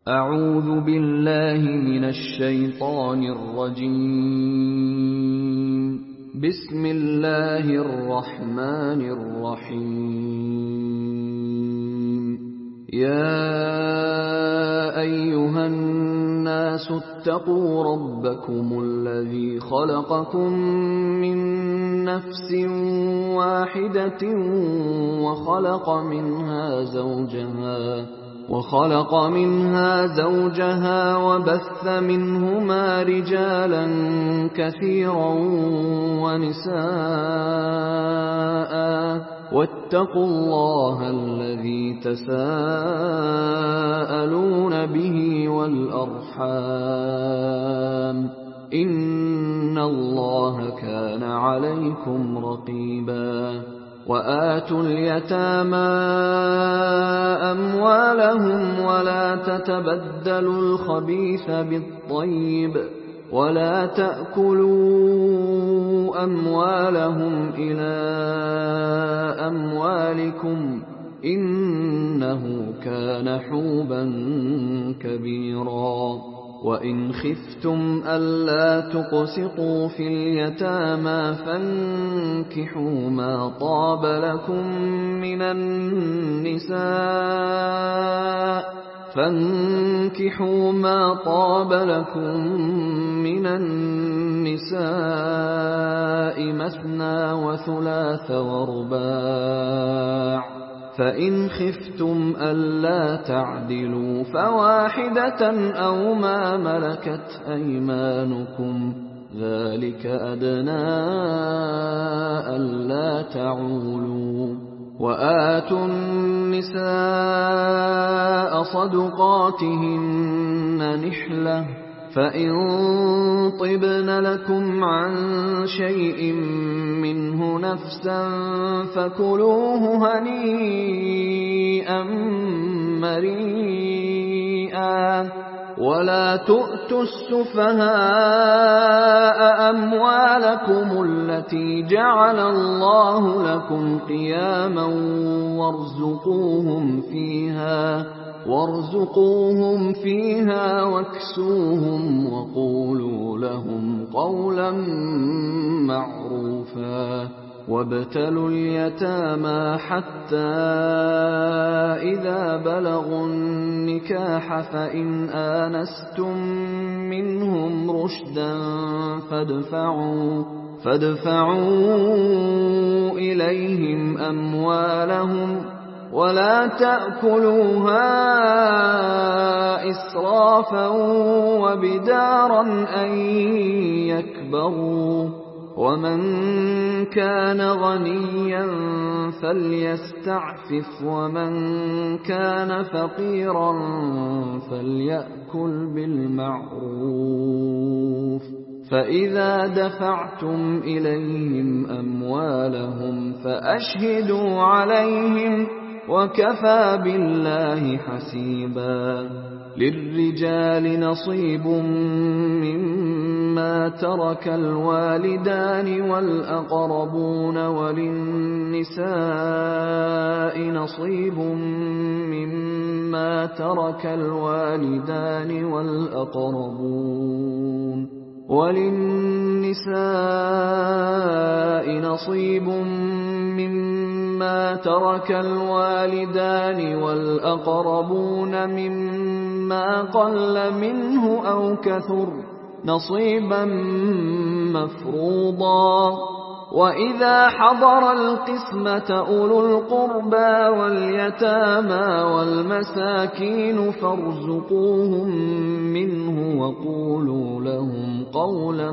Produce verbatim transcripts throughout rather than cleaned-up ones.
أعوذ بالله من الشيطان الرجيم. بسم الله الرحمن الرحيم. يا أيها الناس اتقوا ربكم الذي خلقكم من نفس واحدة وخلق منها زوجها وخلق منها زوجها وبث منهما رجالا كثيرا ونساء، واتقوا الله الذي تساءلون به والأرحام، إن الله كان عليكم رقيبا. وآتوا اليتامى أموالهم ولا تتبدلوا الخبيث بالطيب ولا تأكلوا أموالهم إلى أموالكم، إنه كان حوبا كبيرا. وإن خفتم ألا تقسطوا في اليتامى فانكحوا ما طاب لكم من النساء فانكحوا ما طاب لكم من النساء مثنى وثلاث ورباع، فإن خفتم ألا تعدلوا فواحدة أو ما ملكت أيمانكم، ذلك أدنى ألا تعولوا. وآتوا النساء صدقاتهن نحلة، فإن طبن لكم عن شيء منه نفسا فكلوه هنيئا مريئا. ولا تؤتوا السفهاء أموالكم التي جعل الله لكم قياما وارزقوهم فيها وارزقوهم فيها واكسوهم وقولوا لهم قولا معروفا. وابتلوا اليتامى حتى إذا بلغوا النكاح فإن آنستم منهم رشدا فادفعوا فادفعوا إليهم أموالهم ولا تأكلوها إسرافا وبدارا أن يكبروا. ومن كان غنيا فليستعفف ومن كان فقيرا فليأكل بالمعروف. فإذا دفعتم إليهم أموالهم فأشهدوا عليهم وكفى بالله حسيبا. للرجال نصيب مما ترك الوالدان والأقربون وللنساء نصيب مما ترك الوالدان والأقربون وللنساء نصيب مما ترك الوالدان والأقربون مما قل منه أو كثر نصيبا مفروضا. وإذا حضر القسمة أولو القربى واليتامى والمساكين فارزقوهم منه وقولوا لهم قولا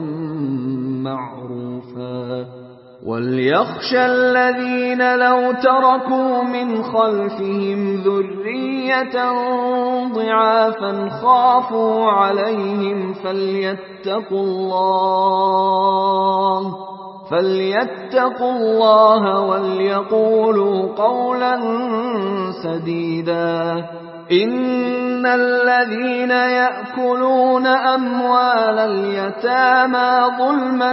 معروفا. وليخشى الذين لو تركوا من خلفهم ذرية ضعافا خافوا عليهم فليتقوا الله فليتقوا الله وليقولوا قولا سديدا. إن الذين يأكلون أموال اليتامى ظلما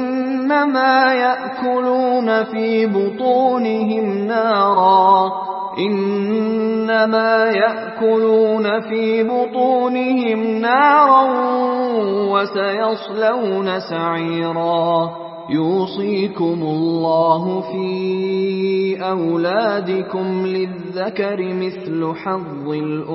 إنما يأكلون في بطونهم نارا إنما يأكلون في بطونهم نارا وسيصلون سعيرا يوصيكم الله في أولادكم للذكر مثل حظ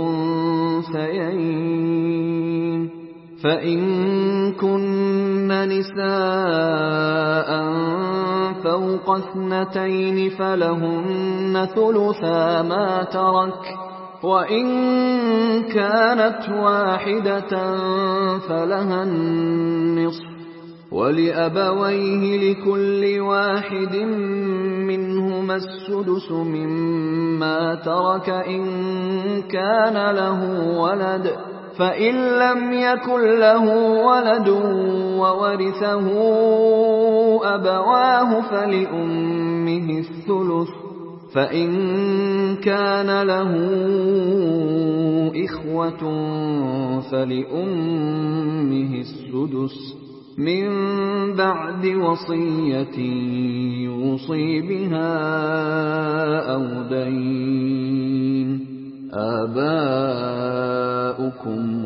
الأنثيين فإن كن نساء فوق اثنتين فلهن ثلثا ما ترك وإن كانت واحدة فلها النصف ولأبويه لكل واحد منهما السدس مما ترك إن كان له ولد فإن لم يكن له ولد وورثه أبواه فلأمه الثلث فإن كان له إخوة فلأمه السدس من بعد وصية يوصي بها أو دين آباؤكم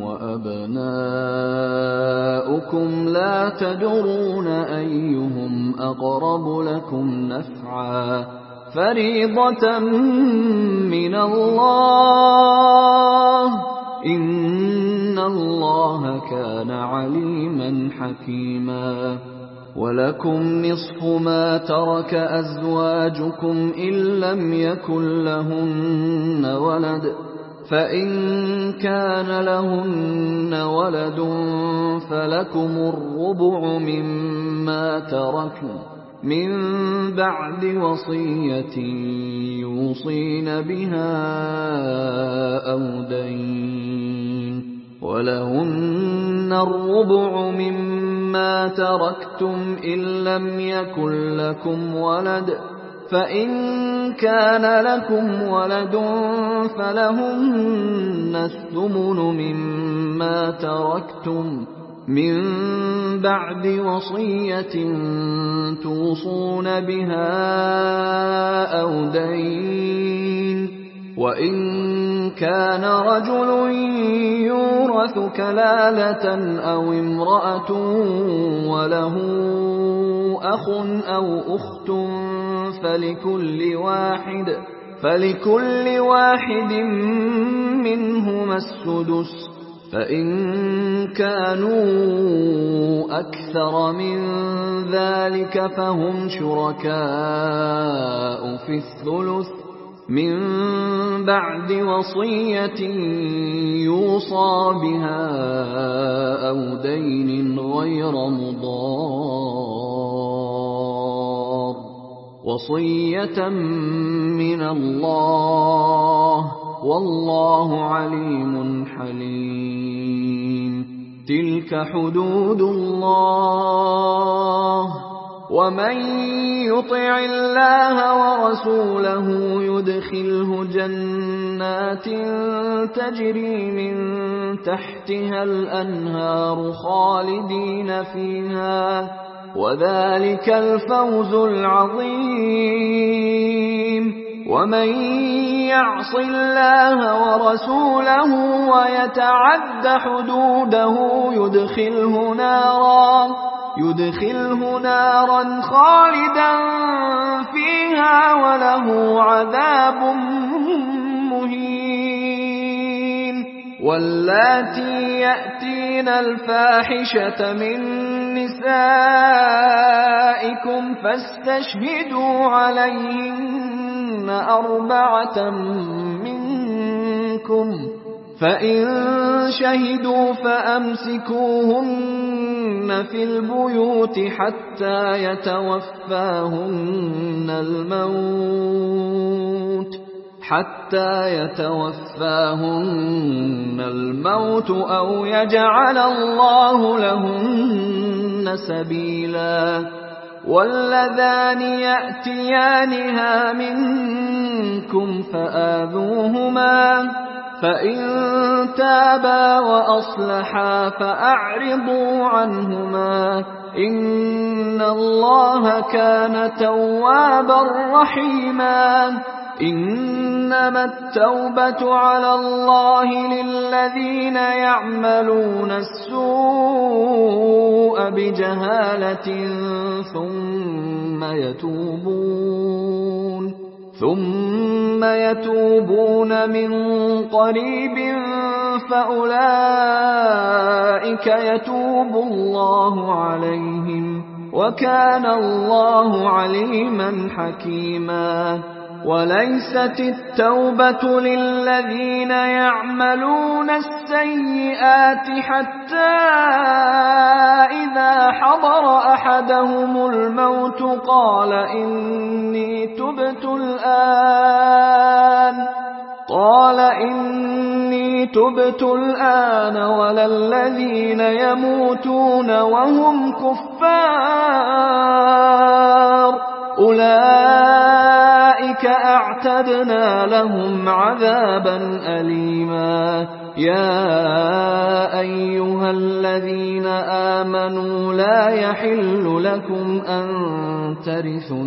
وأبناؤكم لا تدرون أيهم أقرب لكم نفعا فريضة من الله إن الله كان عليما حكيما ولكم نصف ما ترك أزواجكم إن لم يكن لهن ولد فإن كان لهن ولد فلكم الربع مما تركوا من بعد وصية يوصين بها أو دين ولهن الربع مما تركتم إن لم يكن لكم ولد فإن كان لكم ولد فلهن الثمن مما تركتم من بعد وصية توصون بها أو دين وإن كان رجل يورث كلالة أو امرأة وله أخ أو أخت فلكل واحد فلكل واحد منهما السدس فإن كانوا أكثر من ذلك فهم شركاء في الثلث من بعد وصية يوصى بها أو دين غير مضار وصية من الله والله عليم حليم تلك حدود الله ومن يطع الله ورسوله يدخله جنات تجري من تحتها الأنهار خالدين فيها وذلك الفوز العظيم ومن يعص الله ورسوله ويتعد حدوده يدخله نارا يدخله نارا خالدا فيها وله عذاب مهين واللاتي يأتين الفاحشة من نسائكم فاستشهدوا عليهن أربعة منكم فإن شهدوا فأمسكوهن في البيوت حتى يتوفاهن الموت حتى يتوفاهن الموت أو يجعل الله لهن سبيلا واللذان يأتيانها منكم فآذوهما فإن تابا وأصلحا فأعرضوا عنهما إن الله كان توابا رحيما إنما التوبة على الله للذين يعملون السوء بجهالة ثم يتوبون ثم يتوبون من قريب فأولئك يتوب الله عليهم وكان الله عليما حكيما. وليست التوبة للذين يعملون السيئات حتى إذا حضر أحدهم الموت قال إني تبت الآن قال إني تبت الآن ولا الذين يموتون وهم كفار أولئك أعتدنا لهم عذابا أليما. يا أيها الذين آمنوا لا يحل لكم أن ترثوا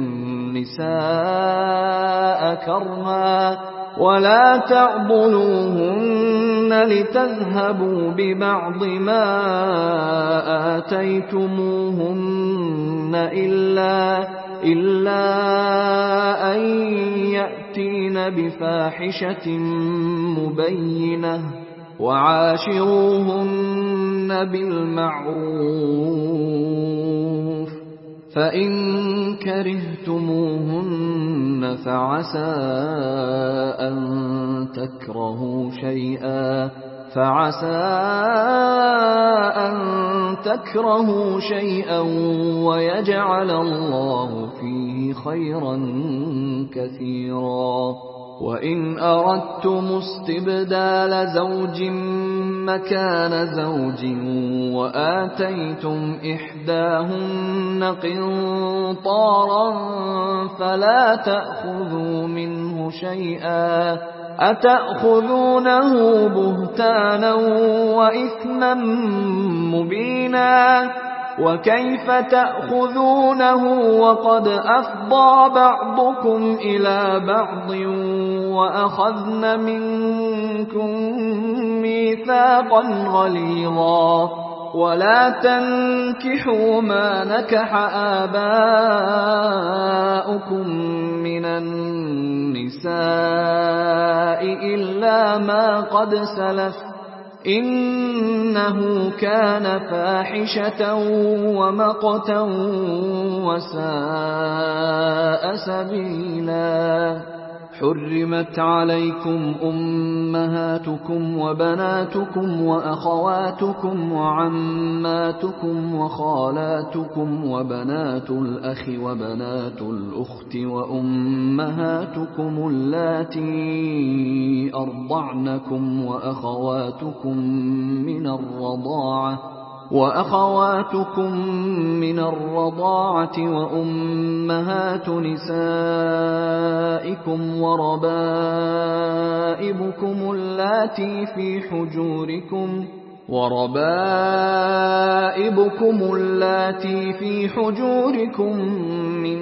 النساء كرها ولا تعضلوهن لتذهبوا ببعض ما آتيتموهن إلا إلا أن يأتين بفاحشة مبينة وعاشروهن بالمعروف فإن كرهتموهن فعسى أن تكرهوا شيئا فعسى أن تكرهوا شيئا ويجعل الله فيه خيرا كثيرا. وإن أردتم استبدال زوج مكان زوج وآتيتم إحداهن قنطارا فلا تأخذوا منه شيئا أتأخذونه بهتانا وإثما مبينا. وكيف تأخذونه وقد أفضى بعضكم إلى بعض وأخذن منكم ميثاقا غليظا. ولا تنكحوا ما نكح آباؤكم من النساء إلا ما قد سلف إنه كان فاحشة ومقتا وساء سبيلا. حرمت عليكم أمهاتكم وبناتكم وأخواتكم وعماتكم وخالاتكم وبنات الأخ وبنات الأخت وأمهاتكم اللاتي أرضعنكم وأخواتكم من الرضاعة وأخواتكم من الرضاعة وأمهات نسائكم وربائبكم اللاتي في حجوركم وربائبكم اللاتي في حجوركم من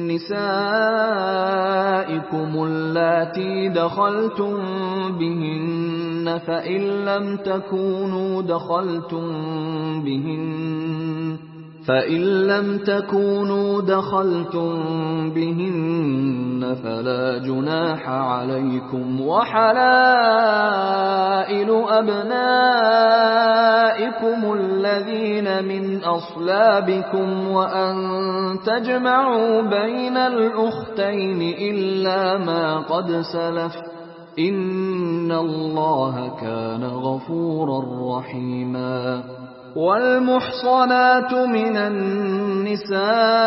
نسائكم اللاتي دخلتم بهن فإن لم تكونوا دخلتم بهن فإن لم تكونوا دخلتم بهن فلا جناح عليكم. وحلائل أبنائكم الذين من أصلابكم وأن تجمعوا بين الأختين إلا ما قد سلف إن الله كان غفورا رحيما. والمحصنات من النساء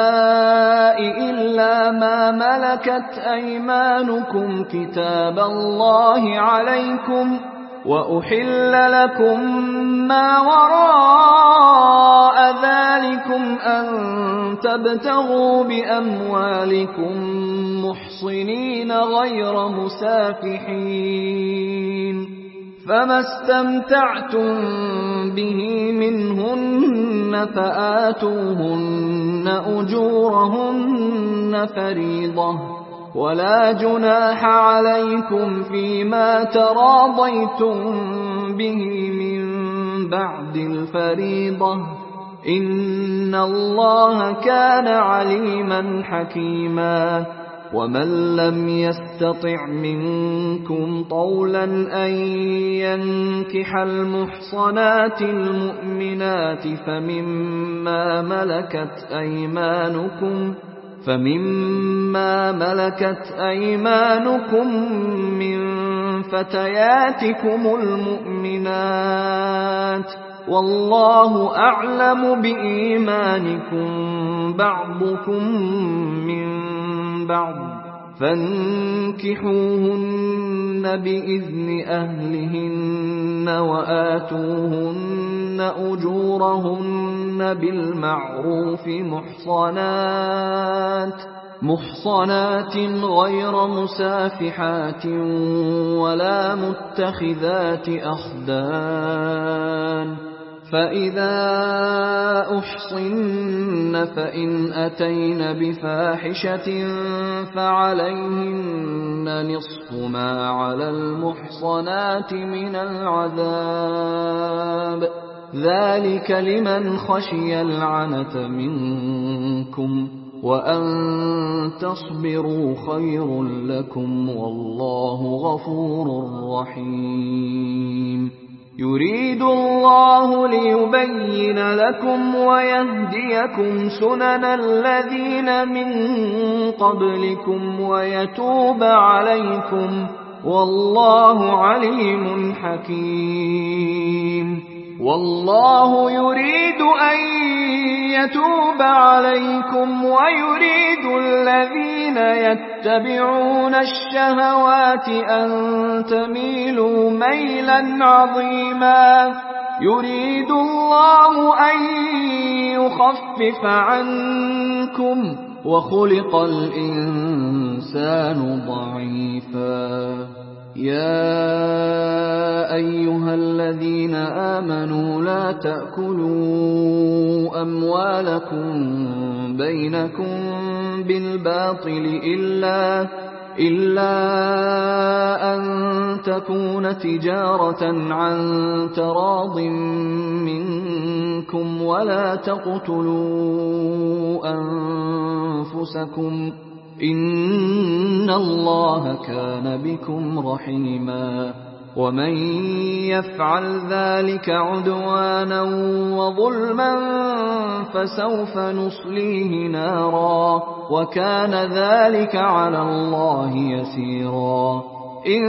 إلا ما ملكت أيمانكم كتاب الله عليكم وأحل لكم ما وراء ذلكم أن تبتغوا بأموالكم محصنين غير مسافحين فما استمتعتم به منهن فآتوهن أجورهن فريضة ولا جناح عليكم فيما تراضيتم به من بعد الفريضة إن الله كان عليما حكيما ومن لم يستطع منكم طولا أن ينكح المحصنات المؤمنات فمما ملكت أيمانكم فمما ملكت أيمانكم من فتياتكم المؤمنات والله أعلم بإيمانكم بعضكم من بعض فانكحوهن بإذن أهلهن وآتوهن أجورهن بالمعروف محصنات محصنات غير مسافحات ولا متخذات أخدان فإذا أحصن فإن أتين بفاحشة فعليهن نصف ما على المحصنات من العذاب ذلك لمن خشي العنة منكم وأن تصبروا خير لكم والله غفور رحيم يريد الله ليبين لكم ويهديكم سنن الذين من قبلكم ويتوب عليكم والله عليم حكيم والله يريد أن يتوب عليكم ويريد الذين يتبعون الشهوات أن تميلوا ميلا عظيما يريد الله أن يخفف عنكم وخلق الإنسان ضعيفا يا أيها الذين آمنوا لا تأكلوا أموالكم بينكم بالباطل إلا إلا أن تكون تجارة عن تراض منكم ولا تقتلوا أنفسكم إن الله كان بكم رحيما ومن يفعل ذلك عدوانا وظلما فسوف نصليه نارا وكان ذلك على الله يسيرا إن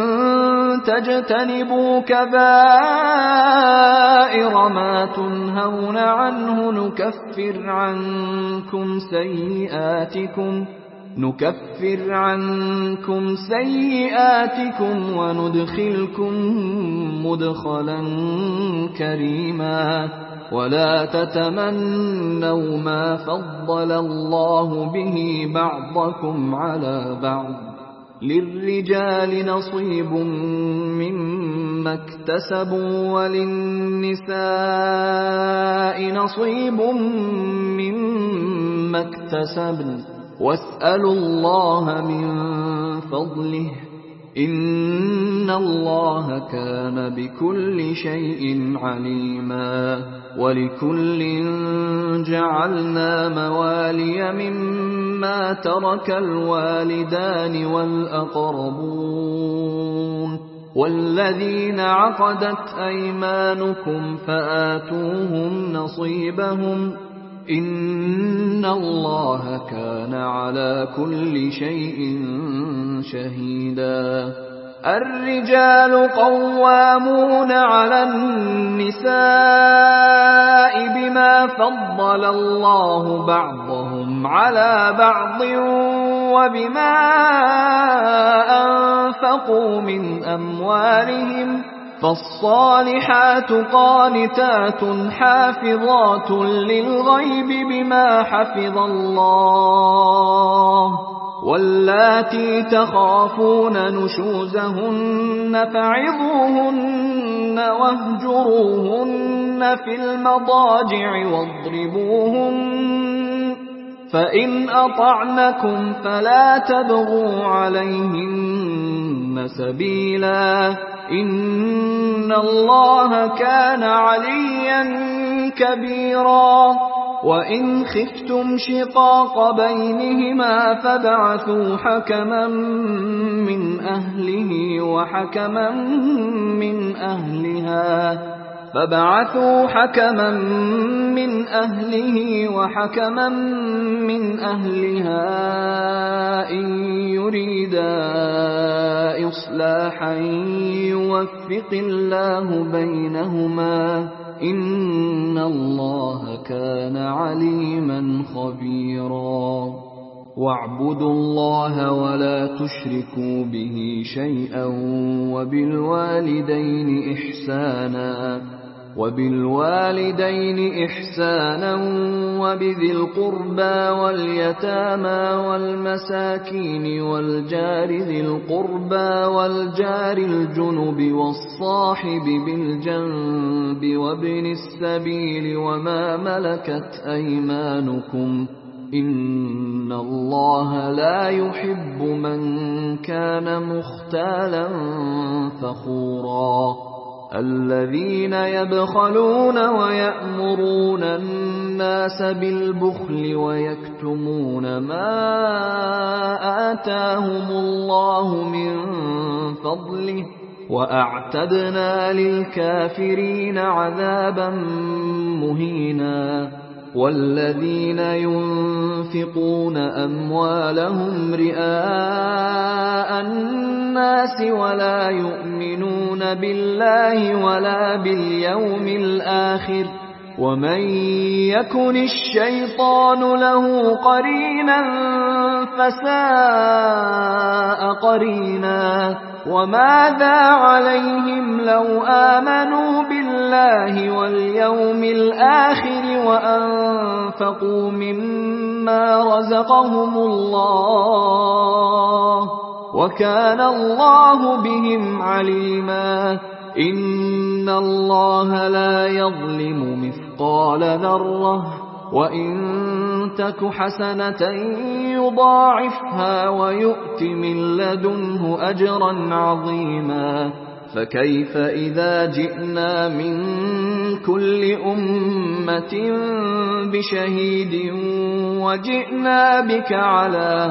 تجتنبوا كبائر ما تنهون عنه نكفر عنكم سيئاتكم نكفر عنكم سيئاتكم وندخلكم مدخلا كريما ولا تتمنوا ما فضل الله به بعضكم على بعض للرجال نصيب مما اكتسبوا وللنساء نصيب مما اكتسبن واسألوا الله من فضله إن الله كان بكل شيء عليما ولكل جعلنا موالي مما ترك الوالدان والأقربون والذين عقدت أيمانكم فآتوهم نصيبهم إن الله كان على كل شيء شهيدا الرجال قوامون على النساء بما فضل الله بعضهم على بعض وبما أنفقوا من أموالهم فالصالحات قانتات حافظات للغيب بما حفظ الله واللاتي تخافون نشوزهن فعظوهن واهجروهن في المضاجع واضربوهن فإن أطعنكم فلا تبغوا عليهن سبيلا إن الله كان عليا كبيرا وإن خفتم شقاق بينهما فابعثوا حكما من أهله وحكما من أهلها فبعثوا حكما من أهله وحكما من أهلها إن يريدا إصلاحا يوفق الله بينهما إن الله كان عليما خبيرا واعبدوا الله ولا تشركوا به شيئا وبالوالدين إحسانا وبالوالدين إحسانا وبذي القربى واليتامى والمساكين والجار ذي القربى والجار الجنب والصاحب بالجنب وابن السبيل وما ملكت أيمانكم إن الله لا يحب من كان مختالا فخورا الذين يبخلون ويأمرون الناس بالبخل ويكتمون ما آتاهم الله من فضله وأعتدنا للكافرين عذابا مهينا والذين ينفقون أموالهم رئاء الناس ولا يؤمنون بالله ولا باليوم الآخر ومن يكن الشيطان له قرينا فساء قرينا وماذا عليهم لو آمنوا بالله واليوم الآخر وأنفقوا مما رزقهم الله وكان الله بهم عليما إن الله لا يظلم مثقال ذرة وإن تك حسنة يضاعفها ويؤت من لدنه أجرا عظيما فكيف إذا جئنا من كل أمة بشهيد وجئنا بك على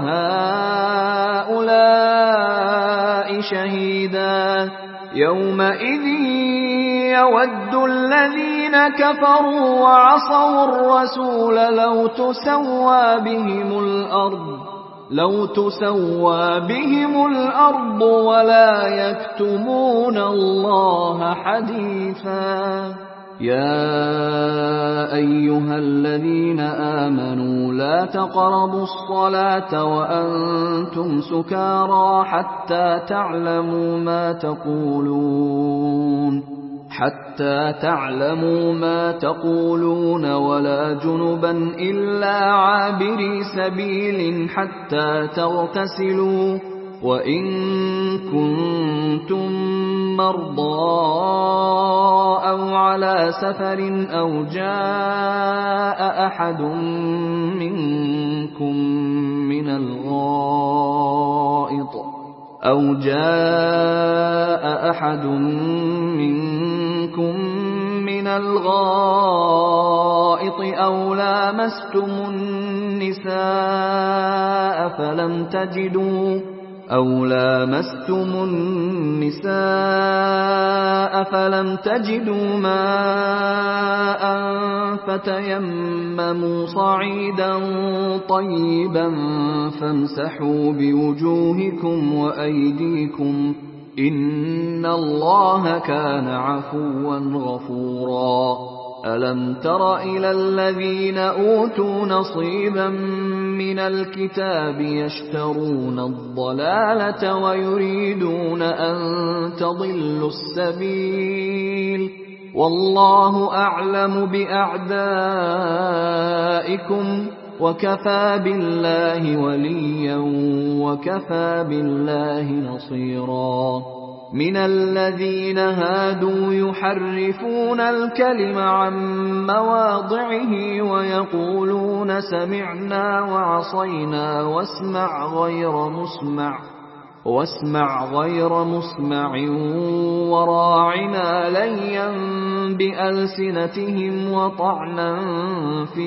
هؤلاء شهيدا يومئذ يود الذين كفروا وعصوا الرسول لو تسوى بهم الأرض لو تسوى بهم الأرض ولا يكتمون الله حديثا يا أيها الذين آمنوا لا تقربوا الصلاة وأنتم سكارى حتى تعلموا ما تقولون حتى تعلموا ما تقولون ولا جنبا إلا عابري سبيل حتى تغتسلوا وإن كنتم مرضى أو على سفر أو جاء أحد منكم من الغائط أو جاء أحد منكم من الغائط أو لامستم النساء فلم تجدوا أو لامستم النساء فلم تجدوا ماء فتيمموا صعيدا طيبا فامسحوا بوجوهكم وأيديكم إن الله كان عفوا غفورا ألم تر إلى الذين أوتوا نصيبا من الكتاب يشترون الضلالة ويريدون أن تضلوا السبيل والله أعلم بأعدائكم وكفى بالله وليا وكفى بالله نصيرا من الذين هادوا يحرفون الكلم عن مواضعه ويقولون سمعنا وعصينا واسمع غير مسمع واسمع غير مسمع وراعنا ليا بألسنتهم وطعنا في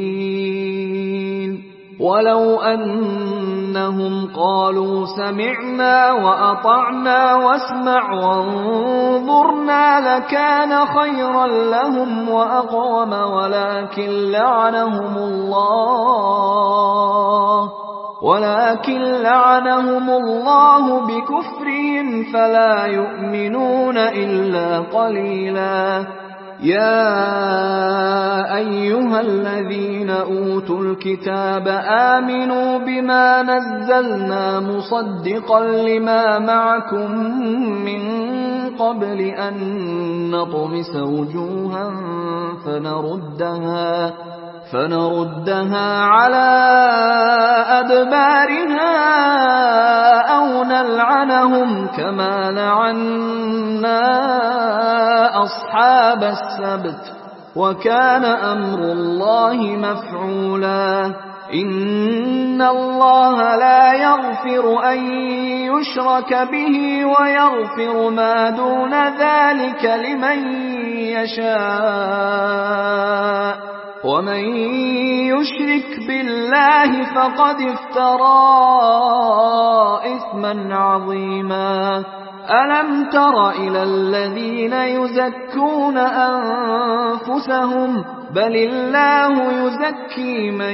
الدين ولو أنهم قالوا سمعنا وأطعنا واسمع وانظرنا لكان خيرا لهم وأقوم ولكن لعنهم الله ولكن لعنهم الله بكفرهم فلا يؤمنون إلا قليلا يا أيها الذين أوتوا الكتاب آمنوا بما نزلنا مصدقا لما معكم من قبل أن نطمس وجوها فنردها فنردها على أدبارها أو نلعنهم كما لعنا أصحاب السبت وكان أمر الله مفعولا إن الله لا يغفر أن يشرك به ويغفر ما دون ذلك لمن يشاء ومن يشرك بالله فقد افترى إثما عظيما ألم تر إلى الذين يزكون أنفسهم بل الله يزكي من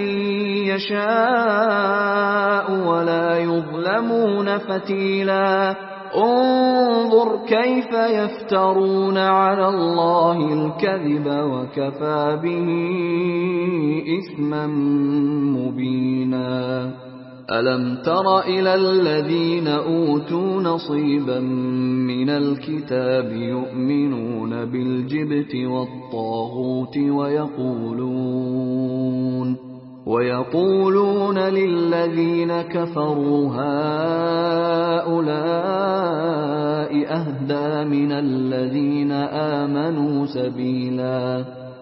يشاء ولا يظلمون فتيلا انظر كيف يفترون على الله الكذب وكفى به إثما مبينا ألم تر إلى الذين أوتوا نصيبا من الكتاب يؤمنون بالجبت والطاغوت ويقولون ويقولون للذين كفروا هؤلاء أهدى من الذين آمنوا سبيلا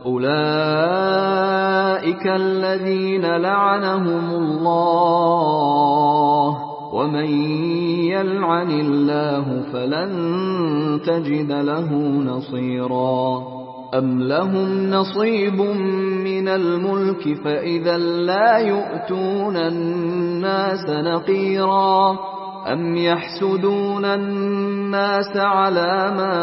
أولئك الذين لعنهم الله ومن يلعن الله فلن تجد له نصيرا أم لهم نصيب من الملك فإذا لا يؤتون الناس نقيرا أم يحسدون الناس على ما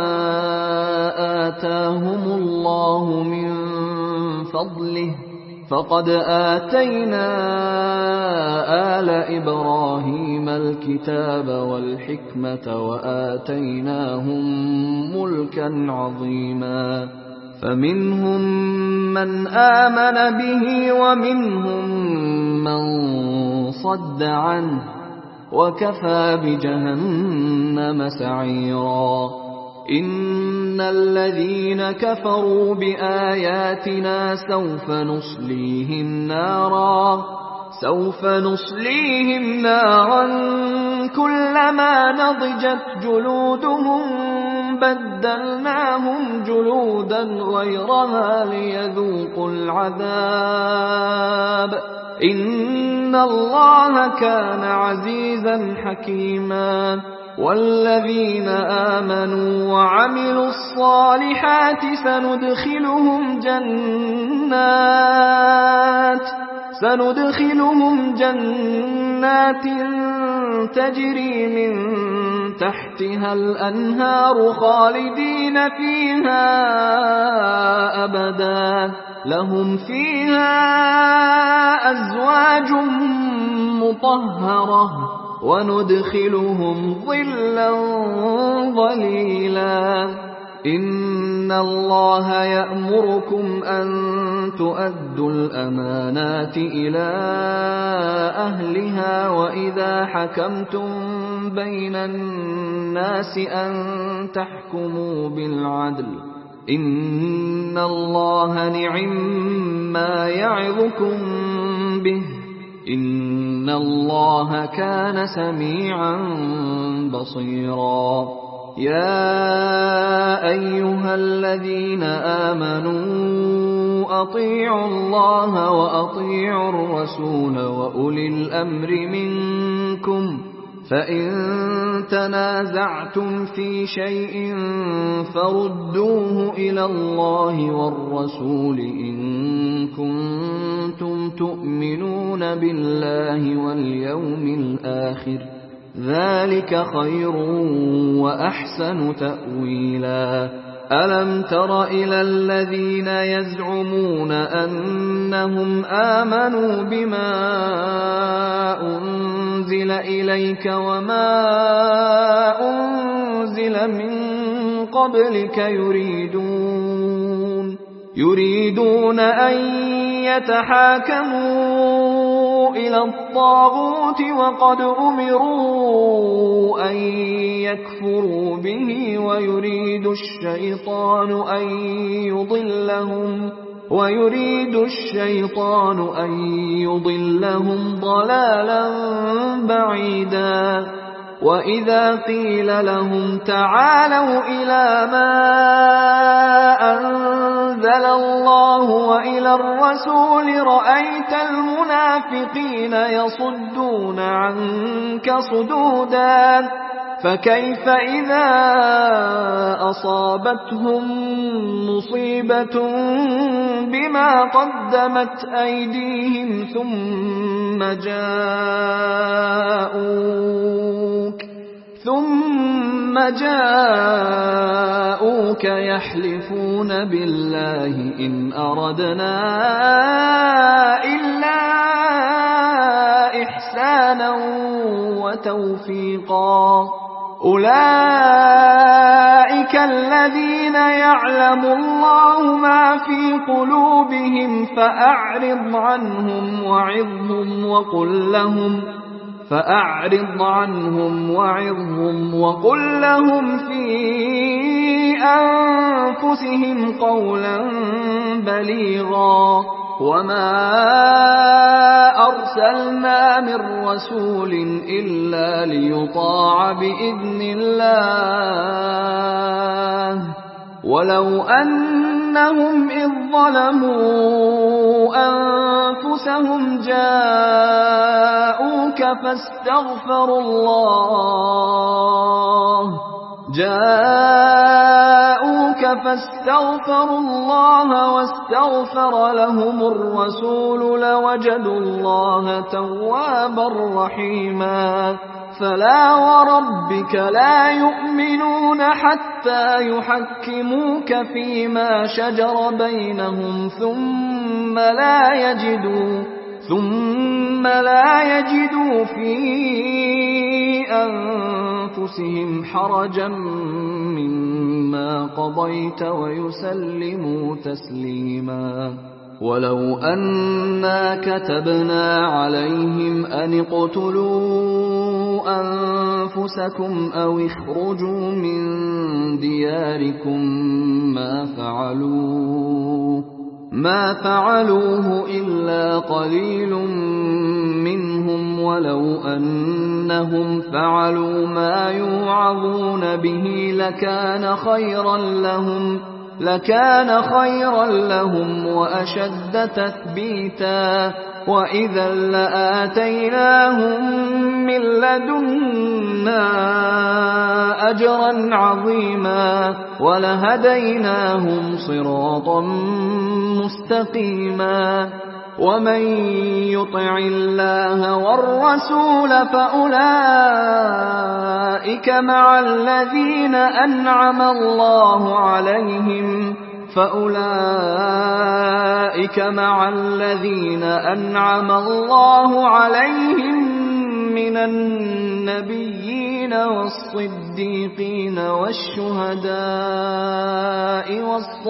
آتاهم الله من فضله فقد آتينا آل إبراهيم الكتاب والحكمة وآتيناهم ملكا عظيما فمنهم من آمن به ومنهم من صد عنه وكفى بجهنم سعيرا إن الذين كفروا بآياتنا سوف نصليهم نارا سوف نصليهم نارا كلما نضجت جلودهم بدلناهم جلودا غيرها ليذوقوا العذاب إن الله كان عزيزا حكيما والذين آمنوا وعملوا الصالحات سندخلهم جنات سندخلهم جنات تجري من تحتها الأنهار خالدين فيها أبدا لهم فيها أزواج مطهرة وندخلهم ظلا ظليلا إن الله يأمركم أن تؤدوا الأمانات إلى أهلها وإذا حكمتم بين الناس أن تحكموا بالعدل إن الله نعما يعظكم به إن الله كان سميعا بصيرا يا أيها الذين آمنوا أطيعوا الله وأطيعوا الرسول وأولي الأمر منكم فإن تنازعتم في شيء فردوه إلى الله والرسول إن كنتم تؤمنون بالله واليوم الآخر ذلك خير وأحسن تأويلا ألم تر إلى الذين يزعمون أنهم آمنوا بما أنزل إليك وما أنزل من قبلك يريدون يريدون أن يتحاكموا إلى الطاغوت وقد أمروا أن يكفروا به ويريد الشيطان أن يضلهم ويريد الشيطان أن يضلهم ضلالا بعيدا وإذا قيل لهم تعالوا إلى ما أنزل الله وإلى الرسول رأيت المنافقين يصدون عنك صدودا فكيف إذا أصابتهم مصيبة بما قدمت أيديهم ثم جاءوك ثم جاءوك يحلفون بالله إن أردنا إلا إحسانا وتوفيقا أولئك الذين يعلم الله ما في قلوبهم فأعرض عنهم وعظهم وقل لهم فأعرض عنهم وعظهم وقل لهم في أنفسهم قولا بليغا وما أرسلنا من رسول إلا ليطاع بإذن الله ولو أنهم إذ ظلموا أنفسهم جاءوك فاستغفروا الله جاءوك فاستغفروا الله واستغفر لهم الرسول لوجدوا الله توابا رحيما فلا وربك لا يؤمنون حتى يحكموك فيما شجر بينهم ثم لا يجدوا ثم لا يجدوا في أنفسهم حرجا مما قضيت ويسلموا تسليما ولو أنا كتبنا عليهم أن اقتلوا أنفسكم أو اخرجوا من دياركم ما فعلوه ما فعلوه إلا قليل منهم ولو أنهم فعلوا ما يوعظون به لكان خيرا لهم لكان خيرا لهم وأشد تثبيتا وإذا لآتيناهم من لدنا أجرا عظيما ولهديناهم صراطا مستقيما ومن يطع الله والرسول فأولئك مع الذين أنعم الله عليهم فأولئك مع الذين أنعم الله عليهم من النبيين والصديقين والشهداء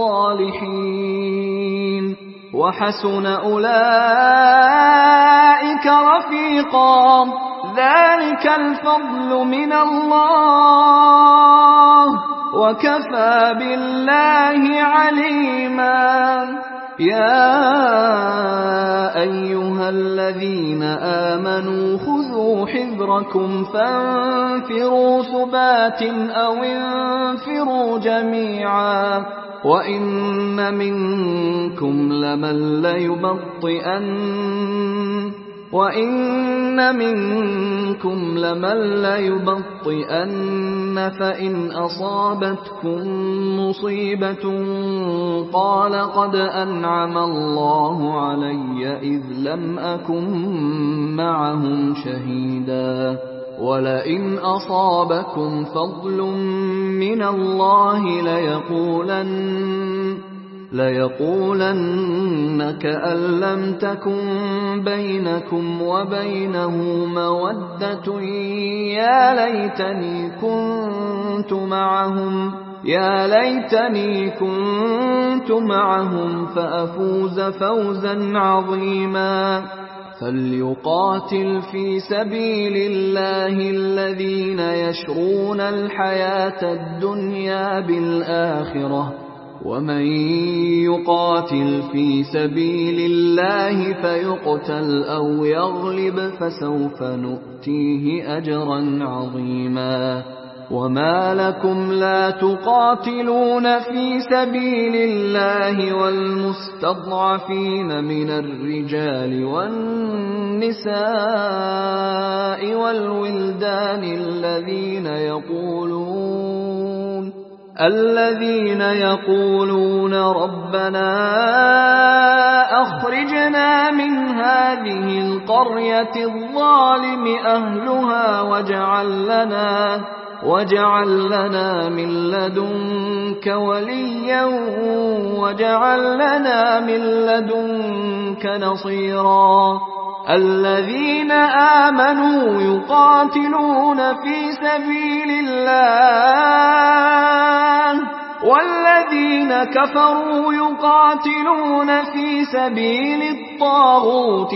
والصالحين وحسن أولئك رفيقا ذلك الفضل من الله وكفى بالله عليما يا أيها الذين آمنوا خذوا حذركم فانفروا ثبات أو انفروا جميعا وإن منكم لمن ليبطئن وَإِنَّ مِنكُمْ لَمَن لَّيُبَطِّئَنَّ فَإِنْ أَصَابَتْكُم مُّصِيبَةٌ قَالَ قَدْ أَنْعَمَ اللَّهُ عَلَيَّ إِذْ لَمْ أَكُن مَّعَهُمْ شَهِيدًا وَلَئِنْ أَصَابَكُمْ فَضْلٌ مِّنَ اللَّهِ لَيَقُولَنَّ لَيَقُولَنَّ كَأَن لَّمْ تَكُن بَيْنَكُمْ وَبَيْنَهُ مَوَدَّةٌ يَا لَيْتَنِي كُنتُ مَعَهُمْ يَا لَيْتَنِي كُنتُ مَعَهُمْ فَأَفُوزَ فَوْزًا عَظِيمًا فَلْيُقَاتِلْ فِي سَبِيلِ اللَّهِ الَّذِينَ يَشْرُونَ الْحَيَاةَ الدُّنْيَا بِالْآخِرَةِ وَمَن يُقَاتِلْ فِي سَبِيلِ اللَّهِ فَيُقْتَلْ أَوْ يَغْلِبْ فَسَوْفَ نُؤْتِيهِ أَجْرًا عَظِيمًا وَمَا لَكُمْ لَا تُقَاتِلُونَ فِي سَبِيلِ اللَّهِ وَالْمُسْتَضْعَفِينَ مِنَ الرِّجَالِ وَالنِّسَاءِ وَالْوِلْدَانِ الَّذِينَ يَقُولُونَ الذين يقولون ربنا أخرجنا من هذه القرية الظالم أهلها واجعل لنا, واجعل لنا من لدنك وليا واجعل لنا من لدنك نصيرا الذين آمنوا يقاتلون في سبيل الله والذين كفروا يقاتلون في سبيل الطاغوت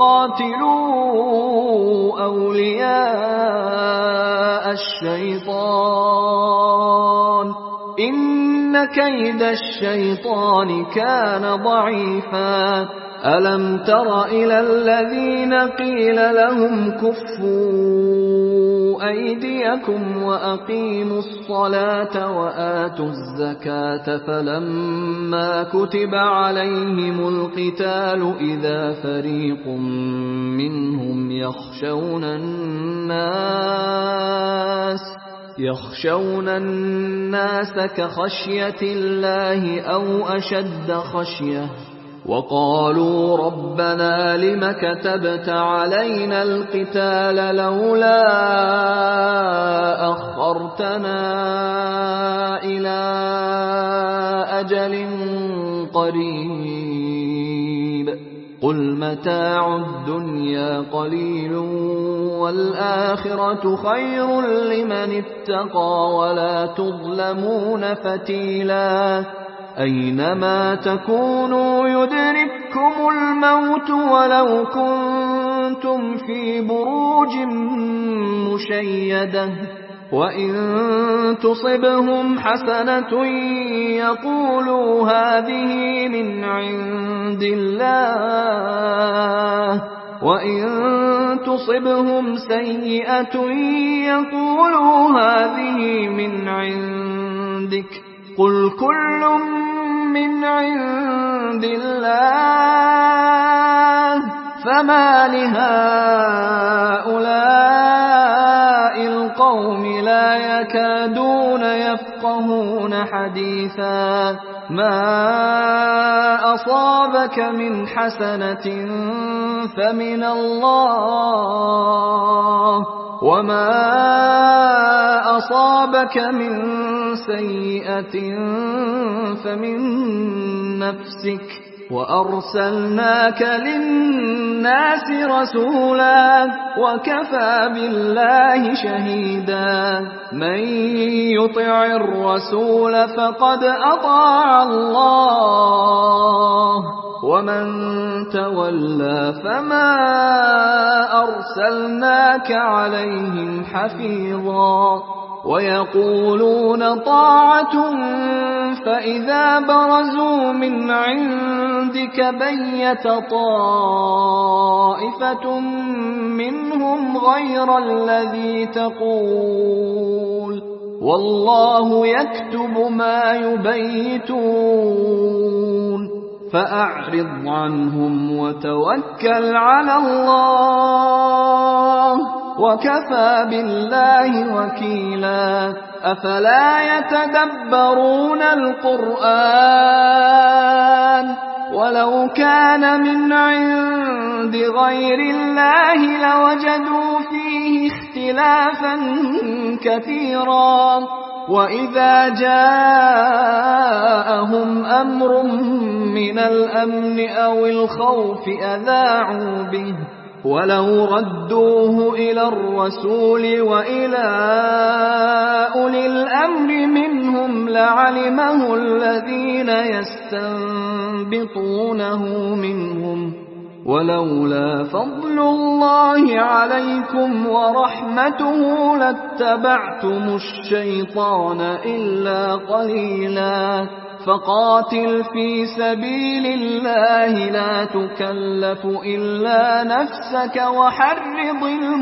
فقاتلوا أولياء الشيطان إن كيد الشيطان كان ضعيفا ألم تر إلى الذين قيل لهم كفوا أيديكم وأقيموا الصلاة وآتوا الزكاة فلما كتب عليهم القتال إذا فريق منهم يخشون الناس يخشون الناس كخشية الله أو أشد خشية وقالوا ربنا لم كتبت علينا القتال لولا أخرتنا إلى أجل قريب قل متاع الدنيا قليل والآخرة خير لمن اتقى ولا تظلمون فتيلا أينما تكونوا يدرككم الموت ولو كنتم في بروج مشيدة وإن تصبهم حسنة يقولوا هذه من عند الله وإن تصبهم سيئة يقولوا هذه من عندك قل كل من عند الله فما لهؤلاء القوم لا يكادون يفقهون حديثا ما أصابك من حسنة فمن الله وما أصابك من سيئة فمن نفسك وأرسلناك للناس رسولا وكفى بالله شهيدا من يطع الرسول فقد أطاع الله ومن تولى فما أرسلناك عليهم حفيظا ويقولون طاعة فإذا برزوا من عندك بيت طائفة منهم غير الذي تقول والله يكتب ما يبيتون فأعرض عنهم وتوكل على الله وكفى بالله وكيلا أفلا يتدبرون القرآن ولو كان من عند غير الله لوجدوا فيه اختلافا كثيرا وإذا جاءهم أمر من الأمن أو الخوف أذاعوا به ولو ردوه إلى الرسول وإلى أولي الأمر منهم لعلمه الذين يستنبطونه منهم ولولا فضل الله عليكم ورحمته لاتبعتم الشيطان إلا قليلا فقاتل في سبيل الله لا تكلف إلا نفسك وحرض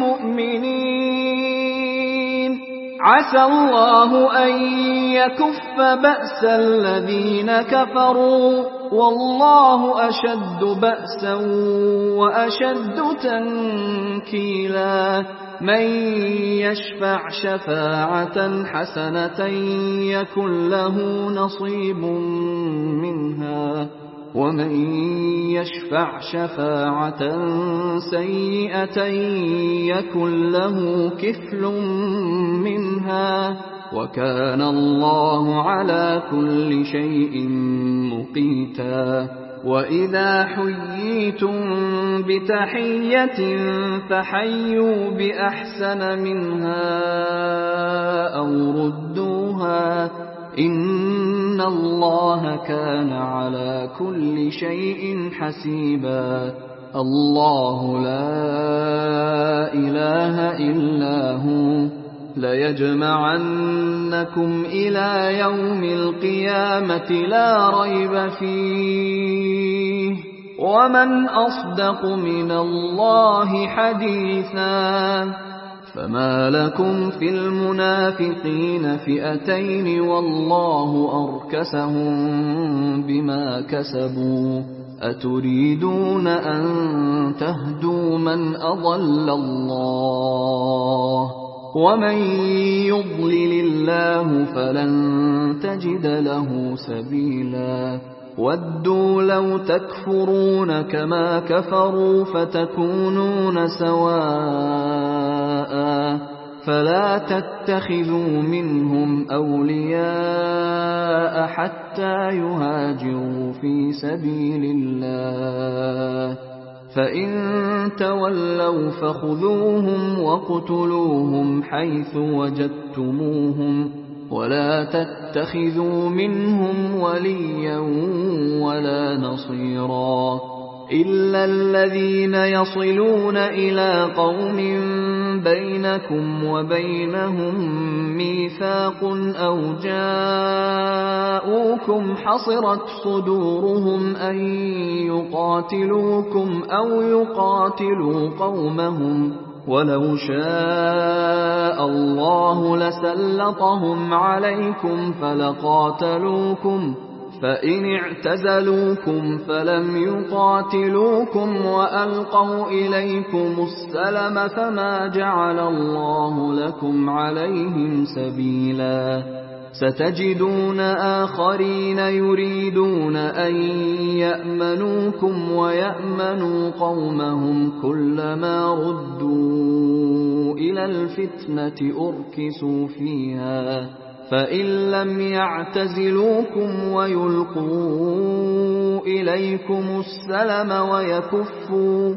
المؤمنين عسى الله أن يكف بأس الذين كفروا والله أشد بأسا وأشد تنكيلا من يشفع شفاعة حسنة يكن له نصيب منها ومن يشفع شفاعة سيئة يكن له كفل منها وكان الله على كل شيء مقيتا وإذا حييتم بتحية فحيوا بأحسن منها أو ردوها إن الله كان على كل شيء حسيبا الله لا إله إلا هو ليجمعنكم إلى يوم القيامة لا ريب فيه ومن أصدق من الله حديثا فما لكم في المنافقين فئتين والله أركسهم بما كسبوا أتريدون أن تهدوا من أضل الله ومن يضلل الله فلن تجد له سبيلا ودوا لو تكفرون كما كفروا فتكونون سواء فلا تتخذوا منهم أولياء حتى يهاجروا في سبيل الله فإن تولوا فخذوهم وقتلوهم حيث وجدتموهم ولا تتخذوا منهم وليا ولا نصيرا إلا الذين يصلون إلى قوم بينكم وبينهم ميثاق أو جاءوكم حصرت صدورهم أن يقاتلوكم أو يقاتلوا قومهم ولو شاء الله لسلطهم عليكم فلقاتلوكم فإن اعتزلوكم فلم يقاتلوكم وألقوا إليكم السلم فما جعل الله لكم عليهم سبيلا ستجدون آخرين يريدون أن يأمنوكم ويأمنوا قومهم كلما ردوا إلى الفتنة أركسوا فيها فإن لم يعتزلوكم ويلقوا إليكم السلم ويكفوا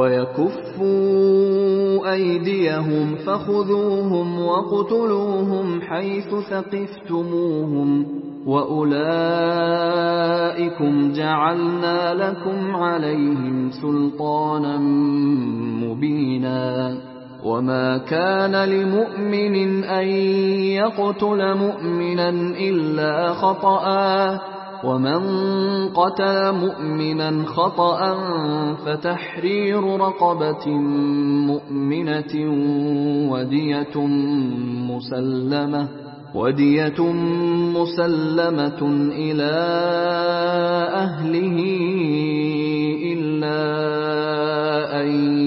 ويكفوا أيديهم فخذوهم وقتلوهم حيث ثقفتموهم وأولئكم جعلنا لكم عليهم سلطانا مبينا وما كان لمؤمن أن يقتل مؤمنا إلا خطأ ومن قتل مؤمنا خطأ فتحرير رقبة مؤمنة ودية مسلمة ودية مسلمة إلى أهله إلا أن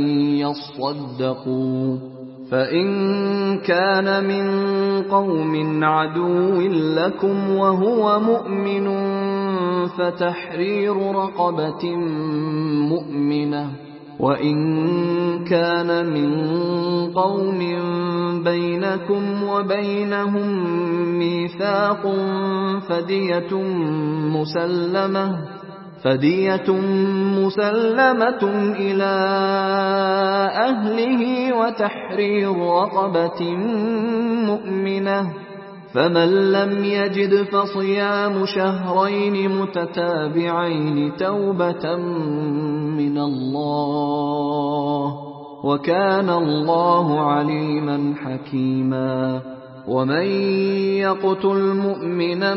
يصدقوا فإن كان من قوم عدو لكم وهو مؤمن فتحرير رقبة مؤمنة وإن كان من قوم بينكم وبينهم ميثاق فدية مسلمة فدية مسلمة إلى أهله وتحرير رقبة مؤمنة فمن لم يجد فصيام شهرين متتابعين توبة من الله وكان الله عليما حكيما ومن يقتل مؤمنا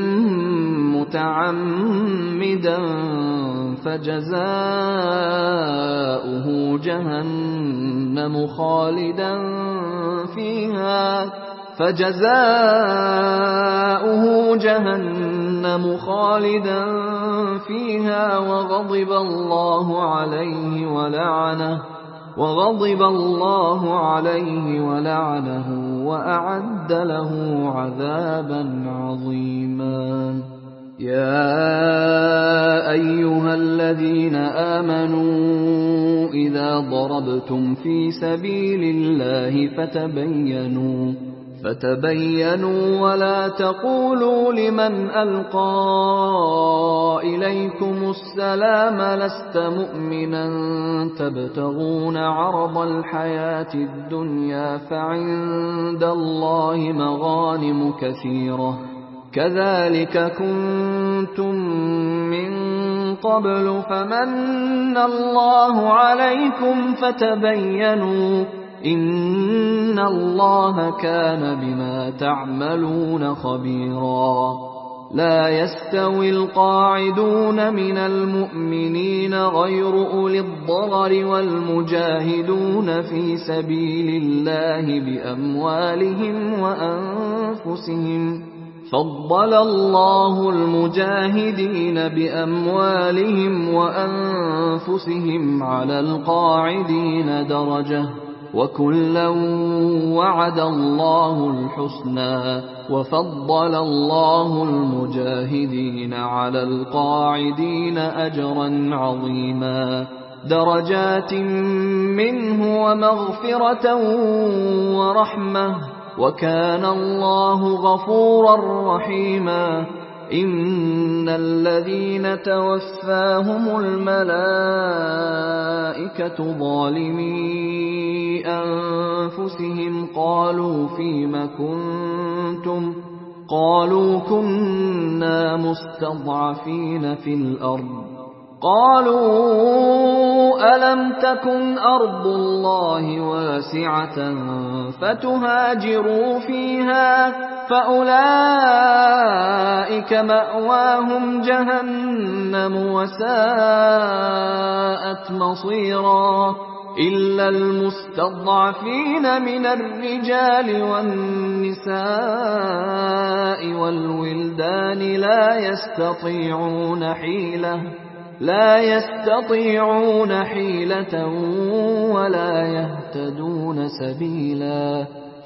متعمدا فجزاؤه جهنم خالدا فيها فجزاؤه جهنم خالدا فيها وغضب الله عليه ولعنه وغضب الله عليه ولعنه وأعد له عذابا عظيما يا أيها الذين آمنوا إذا ضربتم في سبيل الله فتبينوا فتبينوا ولا تقولوا لمن ألقى إليكم السلام لست مؤمنا تبتغون عرض الحياة الدنيا فعند الله مغانم كثيرة كذلك كنتم من قبل فمن الله عليكم فتبينوا إن الله كان بما تعملون خبيرا لا يستوي القاعدون من المؤمنين غير أولي الضرر والمجاهدون في سبيل الله بأموالهم وأنفسهم فضل الله المجاهدين بأموالهم وأنفسهم على القاعدين درجة وكلا وعد الله الحسنى وفضل الله المجاهدين على القاعدين أجرا عظيما درجات منه ومغفرة ورحمة وكان الله غفورا رحيما إن الذين توفاهم الملائكة ظالمي أنفسهم قالوا فيم كنتم قالوا كنا مستضعفين في الأرض قالوا ألم تكن أرض الله واسعة فتهاجروا فيها فأولئك مأواهم جهنم وساءت مصيرا إلا المستضعفين من الرجال والنساء والولدان لا يستطيعون حيلة لا يستطيعون حيلة ولا يهتدون سبيلا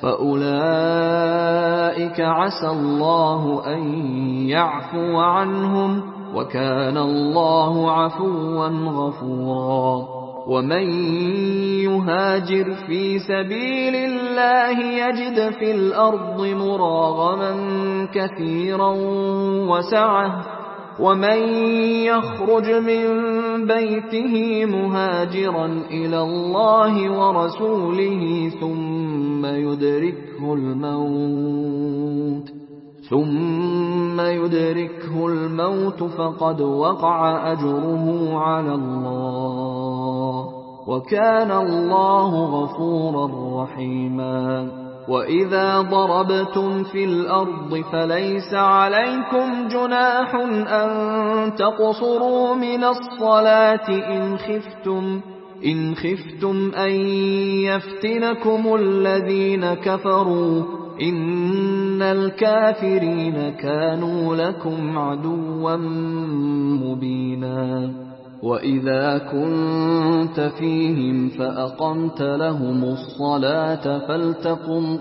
فأولئك عسى الله أن يعفو عنهم وكان الله عفوا غفورا ومن يهاجر في سبيل الله يجد في الأرض مراغما كثيرا وسعة ومن يخرج من بيته مهاجرا إلى الله ورسوله ثم يدركه الموت ثم يدركه الموت فقد وقع أجره على الله وكان الله غفورا رحيما. وإذا ضربتم في الأرض فليس عليكم جناح أن تقصروا من الصلاة إن خفتم إن خفتم أن يفتنكم الذين كفروا إن الكافرين كانوا لكم عدوا مبينا. وإذا كنت فيهم فأقمت لهم الصلاة فلتقم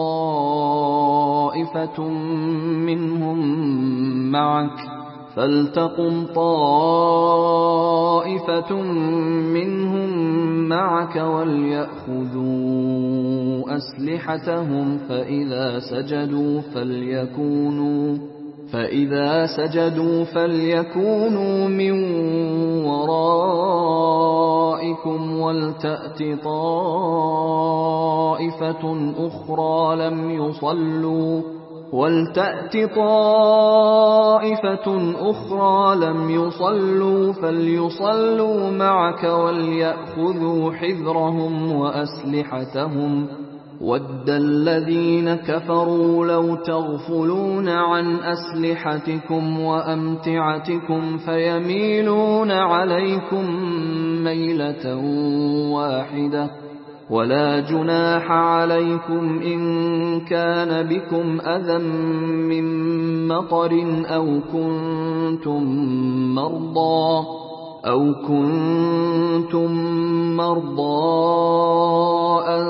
طائفة منهم معك فلتقم طائفة منهم معك وليأخذوا أسلحتهم فإذا سجدوا فليكونوا فإذا سجدوا فليكونوا من ورائكم ولتأت طائفة أخرى لم يصلوا ولتأت طائفة أخرى لم يصلوا فليصلوا معك وليأخذوا حذرهم وأسلحتهم. وَدَّ الَّذِينَ كَفَرُوا لَوْ تَغْفُلُونَ عَنْ أَسْلِحَتِكُمْ وَأَمْتِعَتِكُمْ فَيَمِيلُونَ عَلَيْكُمْ مَيْلَةً وَاحِدَةً وَلَا جُنَاحَ عَلَيْكُمْ إِن كَانَ بِكُمْ أَذًى مِّن مَّطَرٍ أَوْ كُنتُم مَّرْضَىٰ أَوْ كُنتُم مَّرْضَىٰ أَن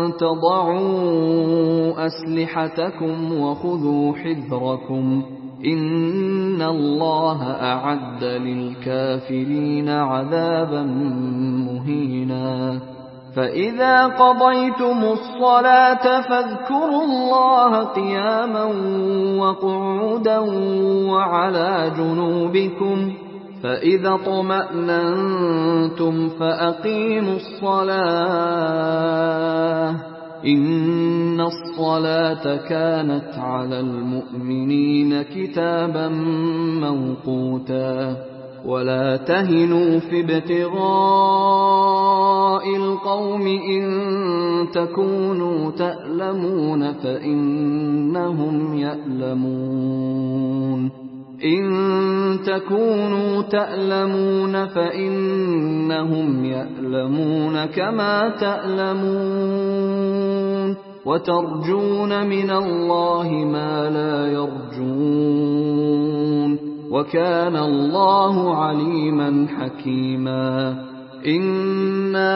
تَضَعُوا أَسْلِحَتَكُمْ وَخُذُوا حِذْرَكُمْ إِنَّ اللَّهَ أَعَدَّ لِلْكَافِرِينَ عَذَابًا مُّهِينًا. فَإِذَا قَضَيْتُمُ الصَّلَاةَ فاذكروا الله قِيَامًا وَقُعُودًا وَعَلَى جُنُوبِكُمْ فَإِذَا اطْمَأْنَنتُمْ فَأَقِيمُوا الصَّلَاةَ إِنَّ الصَّلَاةَ كَانَتْ عَلَى الْمُؤْمِنِينَ كِتَابًا مَّوْقُوتًا. وَلَا تَهِنُوا فِي ابْتِغَاءِ الْقَوْمِ إِن تَكُونُوا تَأْلَمُونَ فَإِنَّهُمْ يَأْلَمُونَ إِن تَكُونُوا تَأْلَمُونَ فَإِنَّهُمْ يَأْلَمُونَ كَمَا تَأْلَمُونَ وَتَرْجُونَ مِنَ اللَّهِ مَا لَا يَرْجُونَ وَكَانَ اللَّهُ عَلِيمًا حَكِيمًا. إِنَّا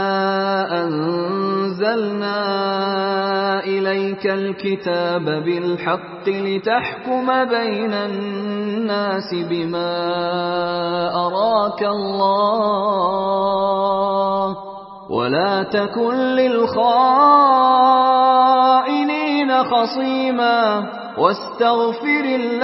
أَنزَلْنَا إِلَيْكَ الْكِتَابَ بِالْحَقِّ لِتَحْكُمَ بَيْنَ النَّاسِ بِمَا أَرَاكَ اللَّهُ وَلَا تَكُن لِّلْخَائِنِينَ خَصِيمًا وَاسْتَغْفِرِ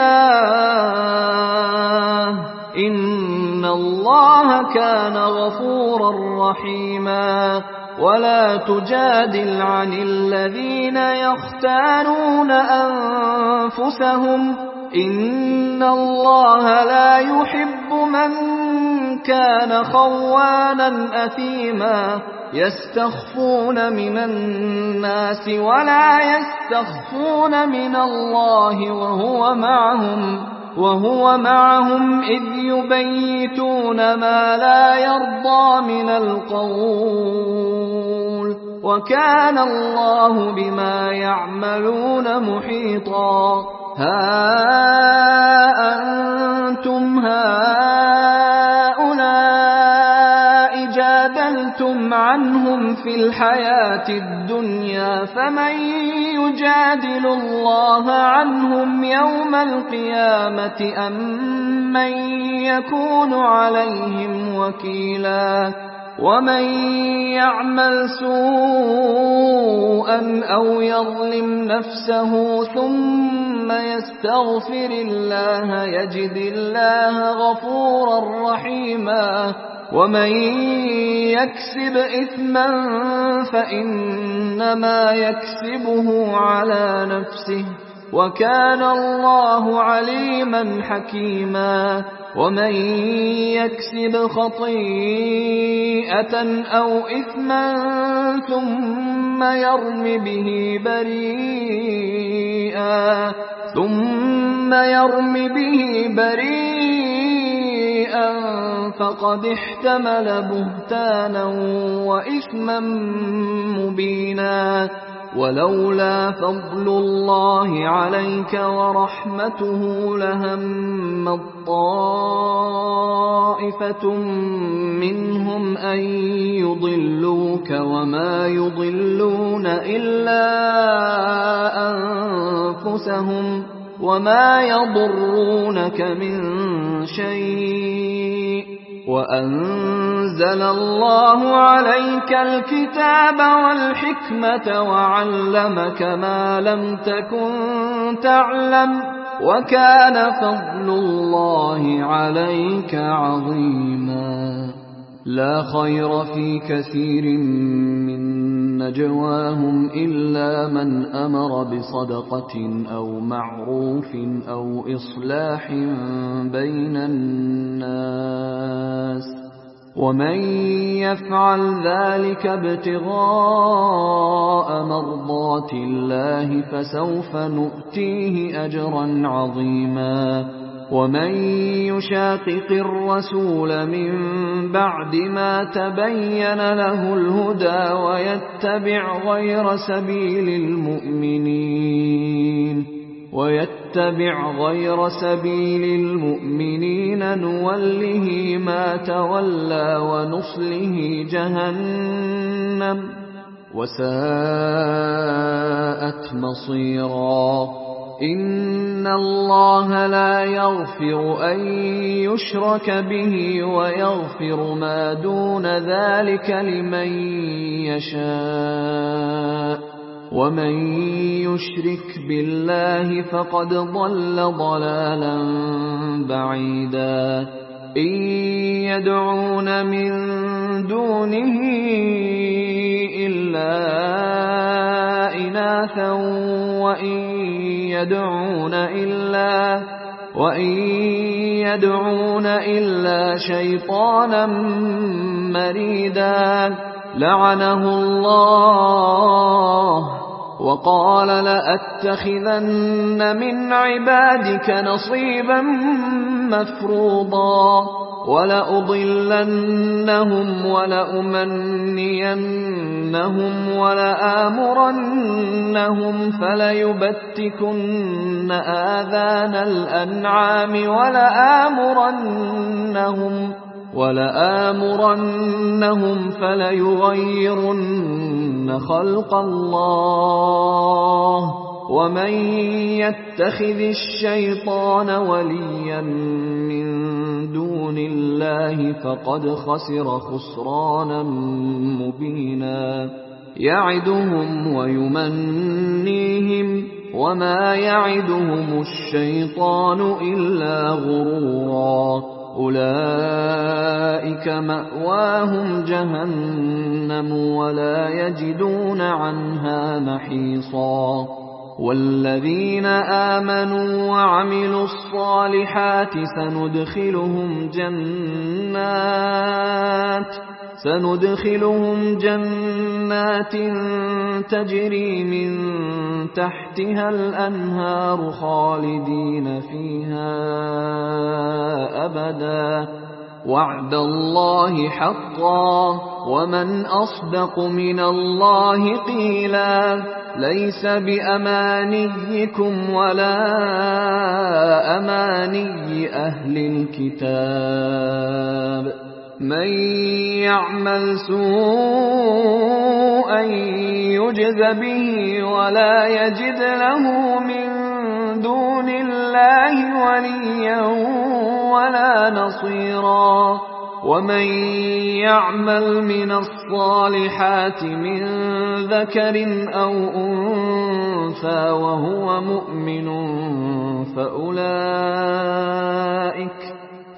اللَّهَ إِنَّ اللَّهَ كَانَ غَفُورًا رَّحِيمًا. وَلَا تُجَادِلْ عَنِ الَّذِينَ يَخْتَانُونَ أَنفُسَهُمْ إِنَّ اللَّهَ لَا يُحِبُّ مَن كَانَ خَوَّانًا أَثِيمًا. يَسْتَخْفُونَ مِنَ النَّاسِ وَلَا يَسْتَخْفُونَ مِنَ اللَّهِ وَهُوَ مَعَهُمْ وَهُوَ مَعَهُمْ إِذْ يُبَيِّتُونَ مَا لَا يَرْضَىٰ مِنَ الْقَوْلِ وَكَانَ اللَّهُ بِمَا يَعْمَلُونَ مُحِيطًا. هَا أَنتُمْ هَٰؤُلَاءِ جَادَلْتُمْ عَنْهُمْ فِي الْحَيَاةِ الدُّنْيَا فَمَن يُجَادِلُ اللَّهَ عَنْهُمْ يَوْمَ الْقِيَامَةِ أَم مَّن يَكُونُ عَلَيْهِمْ وَكِيلًا. وَمَن يَعْمَلْ سُوءًا أَوْ يَظْلِمْ نَفْسَهُ ثُمَّ يَسْتَغْفِرِ اللَّهَ يَجِدِ اللَّهَ غَفُورًا رَّحِيمًا. وَمَن يَكْسِبْ إِثْمًا فَإِنَّمَا يَكْسِبُهُ عَلَىٰ نَفْسِهِ وَكَانَ اللَّهُ عَلِيمًا حَكِيمًا. ومن يكسب خطيئة أو إثما ثم يرم به بريئا ثم يرم به بريئا فقد احتمل بهتانا وإثما مبينا. ولولا فضل الله عليك ورحمته لهمت طائفة منهم أن يضلوك وما يضلون إلا أنفسهم وما يضرونك من شيء وأنزل الله عليك الكتاب والحكمة وعلمك ما لم تكن تعلم وكان فضل الله عليك عظيما. لا خير في كثير من نجواهم إلا من أمر بصدقة أو معروف أو إصلاح بين الناس ومن يفعل ذلك ابتغاء مرضات الله فسوف نؤتيه أجرا عظيما. ومن يشاقق الرسول من بعد ما تبين له الهدى ويتبع غير سبيل المؤمنين ويتبع غير سبيل المؤمنين نوله ما تولى ونصله جهنم وساءت مصيرا. إن الله لا يغفر أن يشرك به ويغفر ما دون ذلك لمن يشاء ومن يشرك بالله فقد ضل ضلالا بعيدا. إن يدعون من دونه إلا إناثا وإن يدعون إلا وإن يدعون إلا شيطانا مريدا لعنه الله وقال لأتخذن من عبادك نصيبا مفروضا ولأضلنهم ولأمنينهم ولآمرنهم فليبتكن آذان الأنعام ولآمرنهم ولآمرنهم فليغيرن خلق الله ومن يتخذ الشيطان وليا من دون الله فقد خسر خسرانا مبينا. يعدهم ويمنيهم وما يعدهم الشيطان إلا غرورا. أولئك مأواهم جهنم ولا يجدون عنها محيصا. والذين آمنوا وعملوا الصالحات سندخلهم جنات سندخلهم جنات تجري من تحتها الأنهار خالدين فيها أبدا وعد الله حقا ومن أصدق من الله قيلا. ليس بأمانيكم ولا أماني أهل الكتاب من يعمل سوءا يجز به ولا يجد له من دون الله وليا ولا نصيرا. ومن يعمل من الصالحات من ذكر أو أنثى وهو مؤمن فأولئك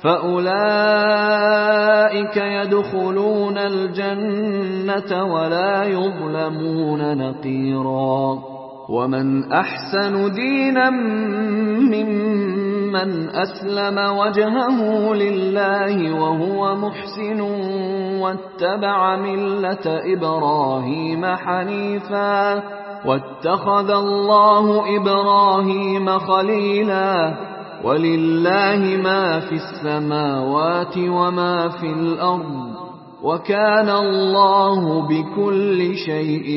فأولئك يدخلون الجنة ولا يظلمون نقيرا. ومن أحسن دينا ممن ممن أسلم وجهه لله وهو محسن واتبع ملة إبراهيم حنيفا واتخذ الله إبراهيم خليلا ولله ما في السماوات وما في الأرض وكان الله بكل شيء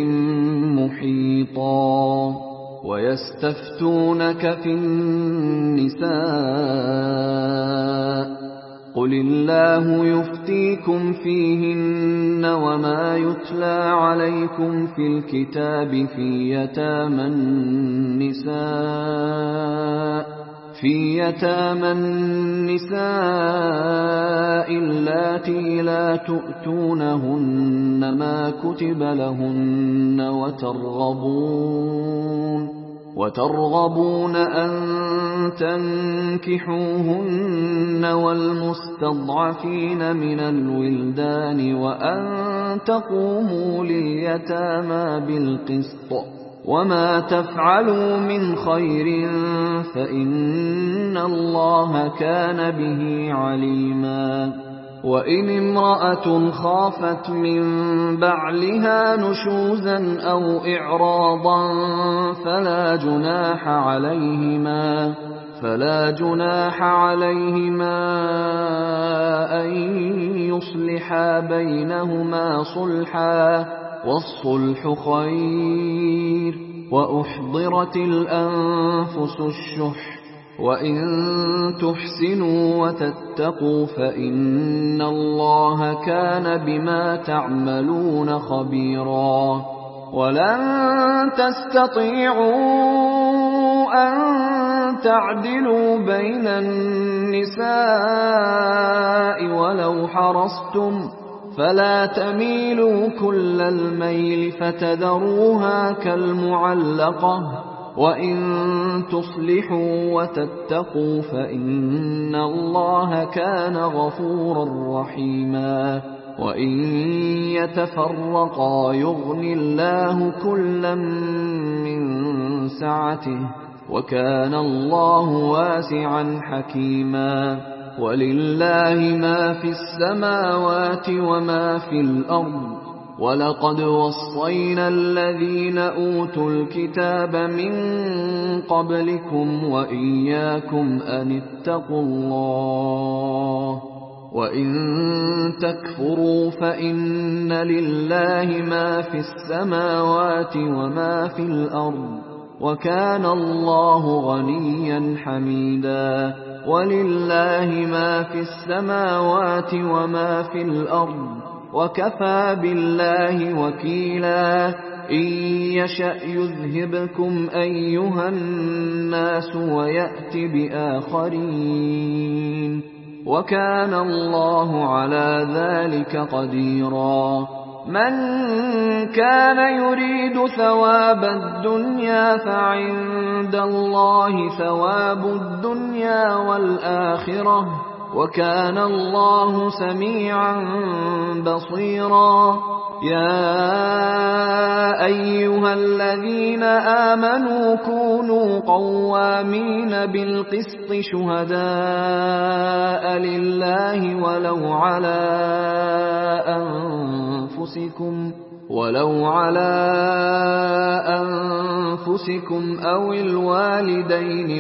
محيطا ويستفتونك في النساء قل الله يفتيكم فيهن وما يتلى عليكم في الكتاب في يتامى النساء في يتامى النساء اللاتي لا تؤتونهن ما كتب لهن وترغبون وترغبون أن تنكحوهن والمستضعفين من الولدان وأن تقوموا لليتامى بالقسط وما تفعلوا من خير فإن الله كان به عليما وإن امرأة خافت من بعلها نشوزا أو إعراضا فلا جناح عليهما فلا جناح عليهما أن يصلحا بينهما صلحا والصلح خير وأحضرت الأنفس الشح وإن تحسنوا وتتقوا فإن الله كان بما تعملون خبيرا ولن تستطيعوا أن تعدلوا بين النساء ولو حرصتم فلا تميلوا كل الميل فتذروها كالمعلقة وإن تصلحوا وتتقوا فإن الله كان غفورا رحيما وإن يتفرقا يغن الله كلا من سعته وكان الله واسعا حكيما ولله ما في السماوات وما في الأرض ولقد وصينا الذين أوتوا الكتاب من قبلكم وإياكم أن اتقوا الله وإن تكفروا فإن لله ما في السماوات وما في الأرض وكان الله غنيا حميدا ولله ما في السماوات وما في الأرض وكفى بالله وكيلا إن يشأ يذهبكم أيها الناس ويأت بآخرين وكان الله على ذلك قديرا من كان يريد ثواب الدنيا فعند الله ثواب الدنيا والآخرة وكان الله سميعا بصيرا يا أيها الذين آمنوا كونوا قوامين بالقسط شهداء لله ولو على أنفسكم ولو على أنفسكم أو الوالدين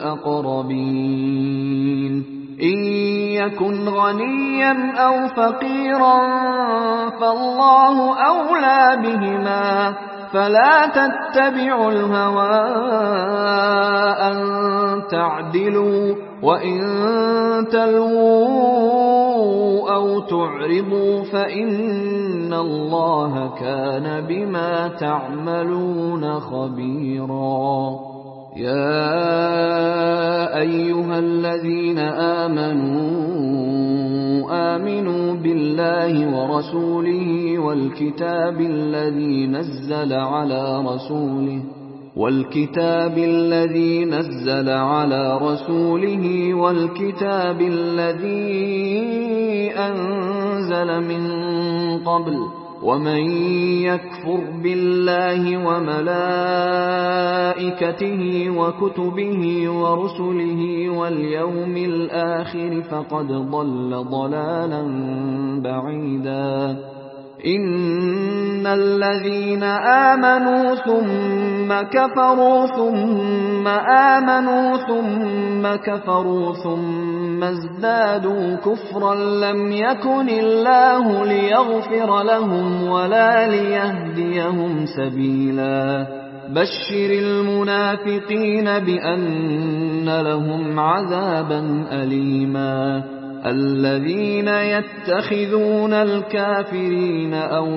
والأقربين إن يكن غنيا أو فقيرا فالله أولى بهما فلا تتبعوا الهوى أن تعدلوا وإن تلووا أو تعرضوا فإن الله كان بما تعملون خبيرا يا أيها الذين آمنوا آمنوا بالله ورسوله والكتاب الذي نزل على رسوله والكتاب الذي نزل على رسوله والكتاب الذي أنزل من قبل ومن يكفر بالله وملائكته وكتبه ورسله واليوم الآخر فقد ضل ضلالا بعيدا إن الذين آمنوا ثم كفروا ثم آمنوا ثم كفروا ثم ازدادوا كفرا لم يكن الله ليغفر لهم ولا ليهديهم سبيلا بشر المنافقين بأن لهم عذابا أليما الذين يتخذون الكافرين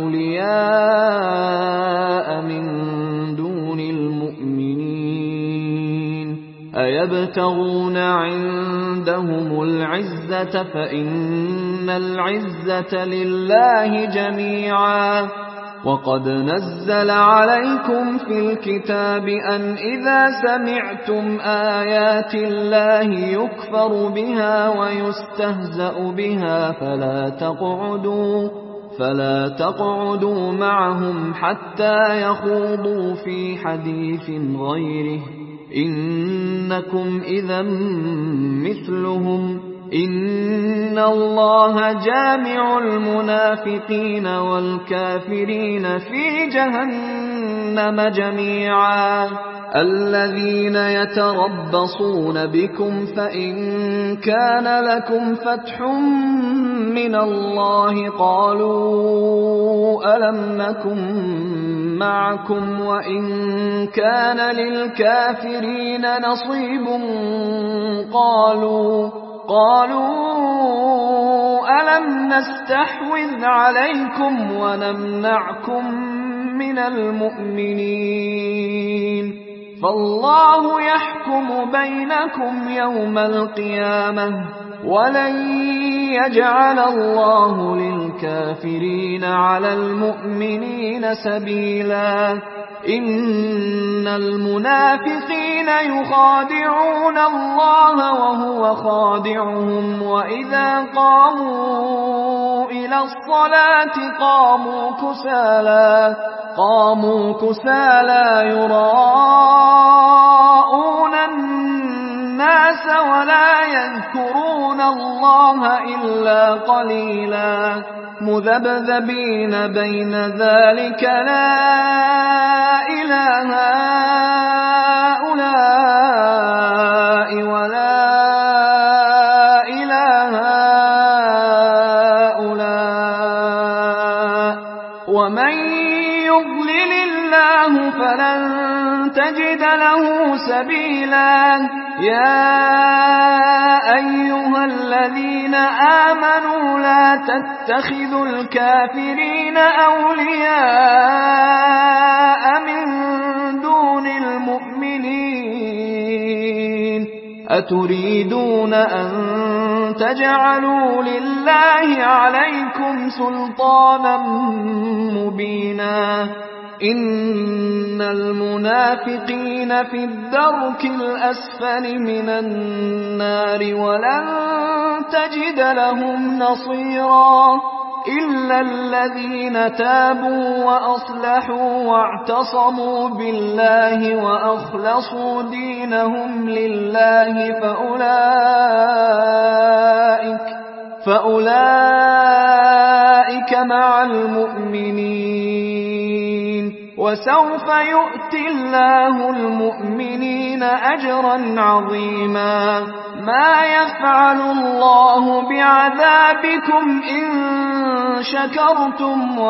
أولياء من دون المؤمنين أيبتغون عندهم العزة فإن العزة لله جميعا وقد نزل عليكم في الكتاب أن إذا سمعتم آيات الله يكفر بها ويستهزأ بها فلا تقعدوا فلا تقعدوا معهم حتى يخوضوا في حديث غيره إنكم إذا مثلهم إن الله جامع المنافقين والكافرين في جهنم جميعا الذين يتربصون بكم فإن كان لكم فتح من الله قالوا ألم نكن معكم وإن كان للكافرين نصيب قالوا قالوا ألم نستحوذ عليكم ونمنعكم من المؤمنين فالله يحكم بينكم يوم القيامة ولن يجعل الله للكافرين على المؤمنين سبيلا إن المنافقين يخادعون الله وهو خادعهم وإذا قاموا إلى الصلاة قاموا كسالى قاموا كسالى يراءون الناس ولا يذكرون الله إلا قليلا مذبذبين بين ذلك لا إله هؤلاء ولا إله هؤلاء ومن يضلل الله فلن تجد له سبيلا يا أيها الذين آمنوا لا تتخذوا الكافرين أولياء من دون المؤمنين أتريدون أن تجعلوا لله عليكم سلطانا مبينا إن المنافقين في الدرك الأسفل من النار ولن تجد لهم نصيرا إلا الذين تابوا وأصلحوا واعتصموا بالله وأخلصوا دينهم لله فأولئك فأولئك مع المؤمنين وسوف يؤتي الله المؤمنين أجرا عظيما ما يفعل الله بعذابكم إن شكرتم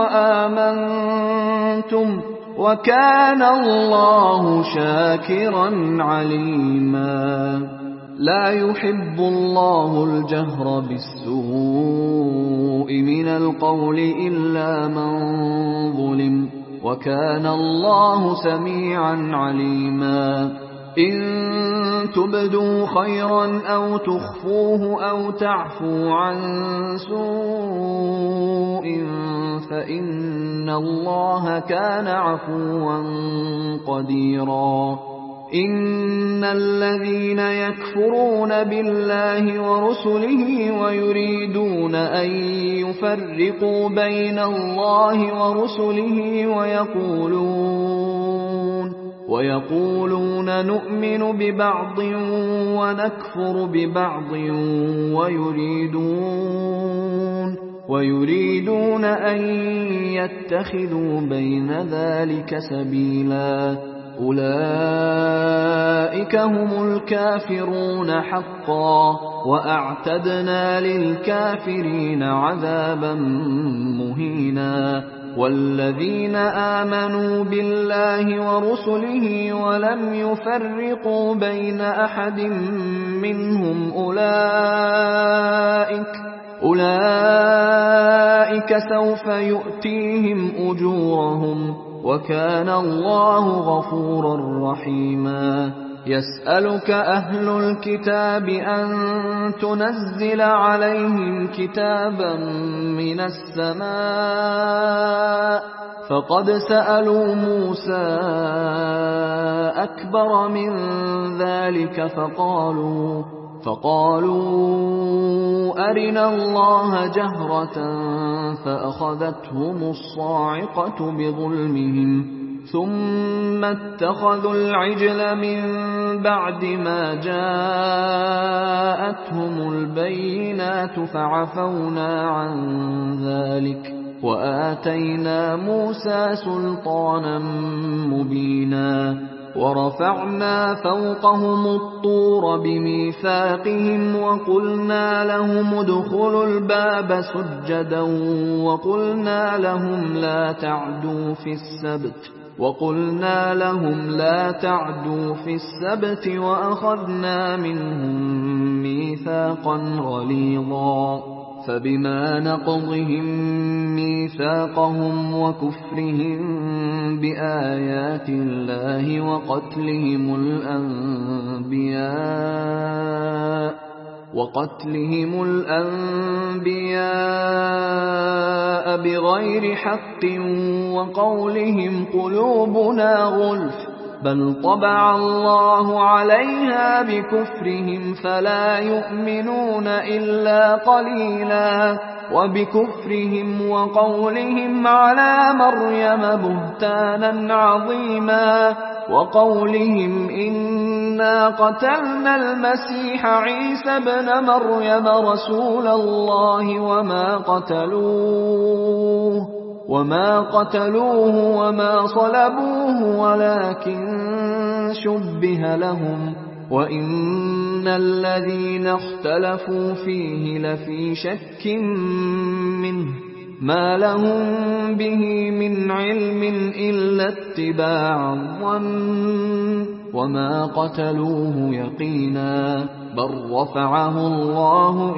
وآمنتم وكان الله شاكرا عليما لا يحب الله الجهر بالسوء من القول إلا من ظلم وكان الله سميعا عليما إن تبدوا خيرا أو تخفوه أو تعفو عن سوء فإن الله كان عفوا قديرا إن الذين يكفرون بالله ورسله ويريدون أن يفرقوا بين الله ورسله ويقولون ويقولون نؤمن ببعض ونكفر ببعض ويريدون ويريدون أن يتخذوا بين ذلك سبيلا أولئك هم الكافرون حقا وأعتدنا للكافرين عذابا مهينا والذين آمنوا بالله ورسله ولم يفرقوا بين أحد منهم أولئك أولئك سوف يؤتيهم أجورهم وكان الله غفورا رحيما يسألك أهل الكتاب أن تنزل عليهم كتابا من السماء فقد سألوا موسى أكبر من ذلك فقالوا فقالوا أرنا الله جهرة فأخذتهم الصاعقة بظلمهم ثم اتخذوا العجل من بعد ما جاءتهم البينات فعفونا عن ذلك وآتينا موسى سلطانا مبينا ورفعنا فوقهم الطور بميثاقهم وقلنا لهم ادخلوا الباب سجدا وقلنا لهم لا تعدوا في السبت وقلنا لهم لا تعدوا في السبت وأخذنا منهم ميثاقا غليظا فبما نقضهم ميثاقهم وكفرهم بآيات الله وقتلهم الأنبياء وقتلهم الأنبياء بغير حق وقولهم قلوبنا غلف بل طبع الله عليها بكفرهم فلا يؤمنون إلا قليلا وبكفرهم وقولهم على مريم بهتانا عظيما وقولهم إنا قتلنا المسيح عيسى ابن مريم رسول الله وما قتلوه وما قتلوه وما صلبوه ولكن شبه لهم وإن الذين اختلفوا فيه لفي شك منه ما لهم به من علم إلا اتباع الظن وما قتلوه يقينا بل رفعه الله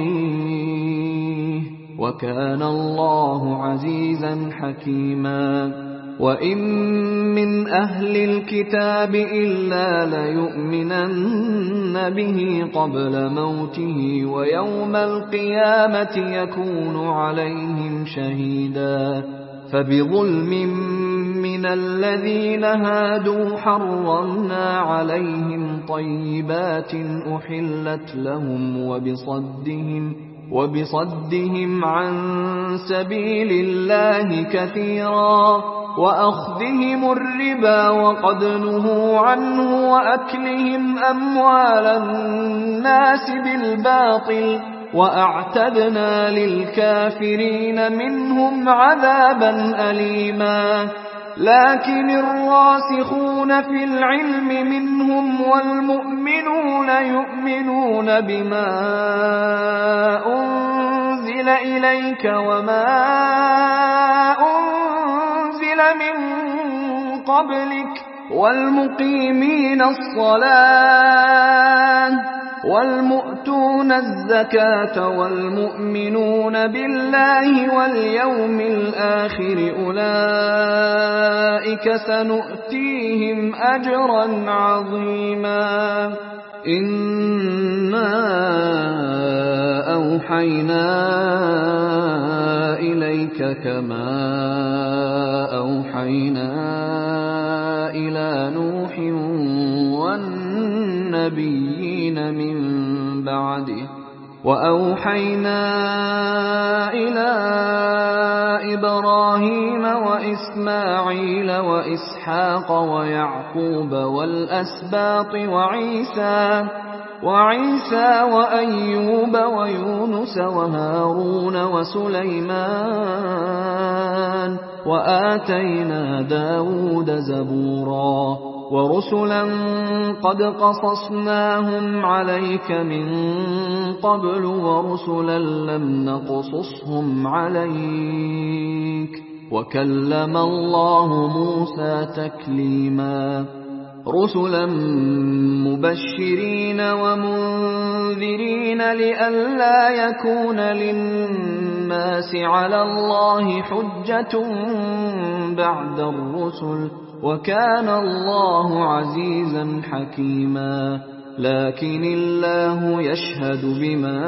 إليه وكان الله عزيزا حكيما وإن من أهل الكتاب إلا ليؤمنن به قبل موته ويوم القيامة يكون عليهم شهيدا فبظلم من الذين هادوا حرمنا عليهم طيبات أحلت لهم وبصدهم وبصدهم عن سبيل الله كثيرا وأخذهم الربا وقد نهوا عنه وأكلهم أموال الناس بالباطل وأعتدنا للكافرين منهم عذابا أليما لكن الراسخون في العلم منهم والمؤمنون يؤمنون بما أنزل إليك وما أنزل من قبلك والمقيمين الصلاة والمؤتون الزكاة والمؤمنون بالله واليوم الآخر أولئك سنؤتيهم أجرا عظيما إنا أوحينا إليك كما أوحينا إلى نوح النبيين من بعده. وأوحينا إلى إبراهيم وإسماعيل وإسحاق ويعقوب والأسباط وعيسى وعيسى وأيوب ويونس وهارون وسليمان وآتينا داود زبورا ورسلا قد قصصناهم عليك من قبل ورسلا لم نقصصهم عليك وكلم الله موسى تكليما رسلا مبشرين ومنذرين لئلا يكون للناس على الله حجة بعد الرسل وكان الله عزيزا حكيما. لكن الله يشهد بما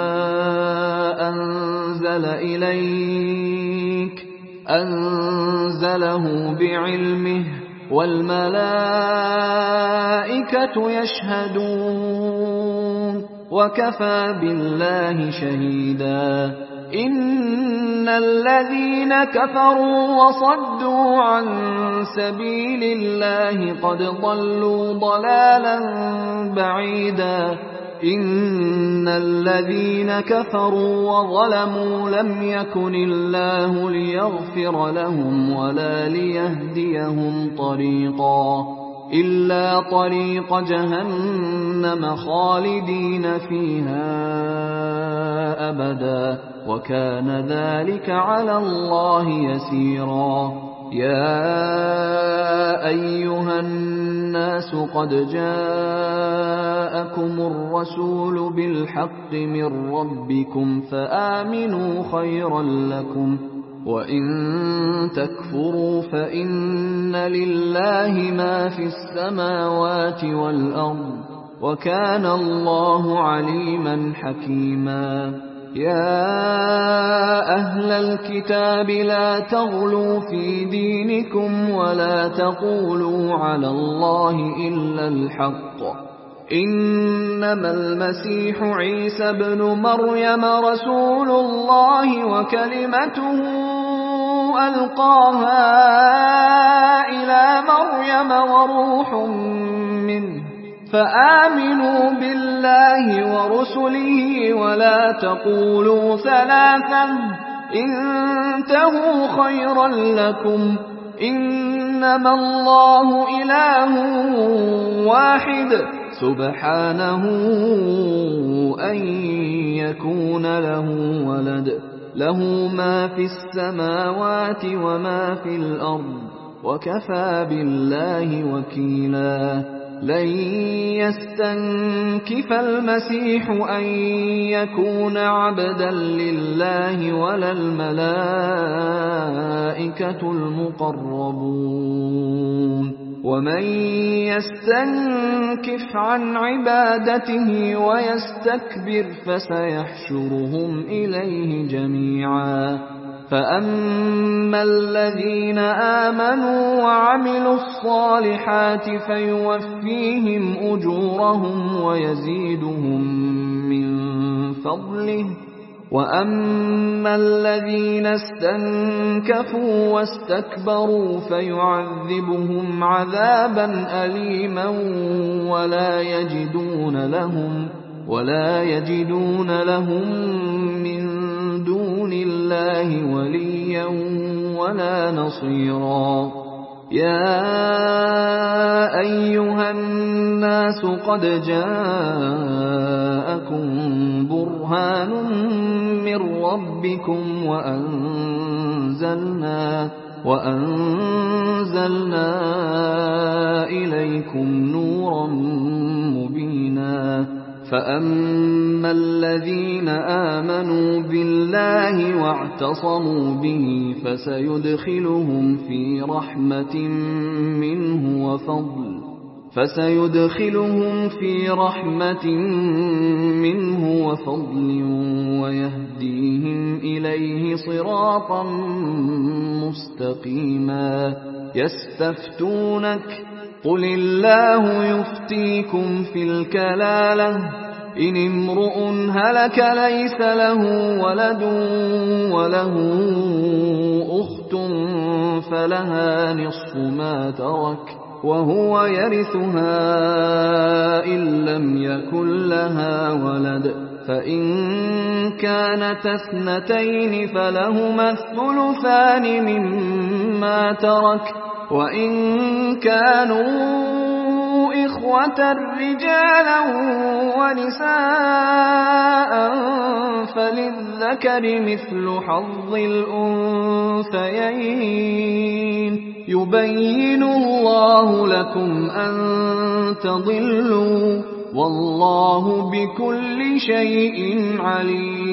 أنزل إليك أنزله بعلمه والملائكة يشهدون وكفى بالله شهيدا. إن الذين كفروا وصدوا عن سبيل الله قد ضلوا ضلالا بعيدا. إن الذين كفروا وظلموا لم يكن الله ليغفر لهم ولا ليهديهم طريقا إلا طريق جهنم خالدين فيها أبدا وكان ذلك على الله يسيرا. يا أيها الناس قد جاءكم الرسول بالحق من ربكم فآمنوا خيرا لكم وإن تكفروا فإن لله ما في السماوات والأرض وكان الله عليما حكيما. يا أهل الكتاب لا تغلوا في دينكم ولا تقولوا على الله إلا الحق إنما المسيح عيسى ابن مريم رسول الله وكلمته ألقاها إلى مريم وروح منه فآمنوا بالله ورسله ولا تقولوا ثلاثا انتهوا خيرا لكم إنما الله إله واحد سبحانه أن يكون له ولد له ما في السماوات وما في الأرض وكفى بالله وكيلا. لن يستنكف المسيح أن يكون عبدا لله ولا الملائكة المقربون ومن يستنكف عن عبادته ويستكبر فسيحشرهم إليه جميعا. فأما الذين آمنوا وعملوا الصالحات فيوفيهم أجورهم ويزيدهم من فضله وأما الذين استنكفوا واستكبروا فيعذبهم عذابا أليما ولا يجدون لهم ولا يجدون لهم من دون الله وليا ولا نصيرا. يا أيها الناس قد جاءكم برهان من ربكم وأنزلنا وأنزلنا إليكم نورا مبينا. فأما الذين آمنوا بالله واعتصموا به فسيدخلهم في رحمة منه وفضل فسيدخلهم في رحمة منه وفضل ويهديهم إليه صراطا مستقيما. يستفتونك قل الله يفتيكم في الكلالة إن امرؤ هلك ليس له ولد وله أخت فلها نصف ما ترك وهو يرثها إن لم يكن لها ولد فإن كانت اثنتين فلهما الثلثان مما ترك وإن كانوا إخوة رجالا ونساء فللذكر مثل حظ الأنثيين يبين الله لكم أن تضلوا والله بكل شيء عليم.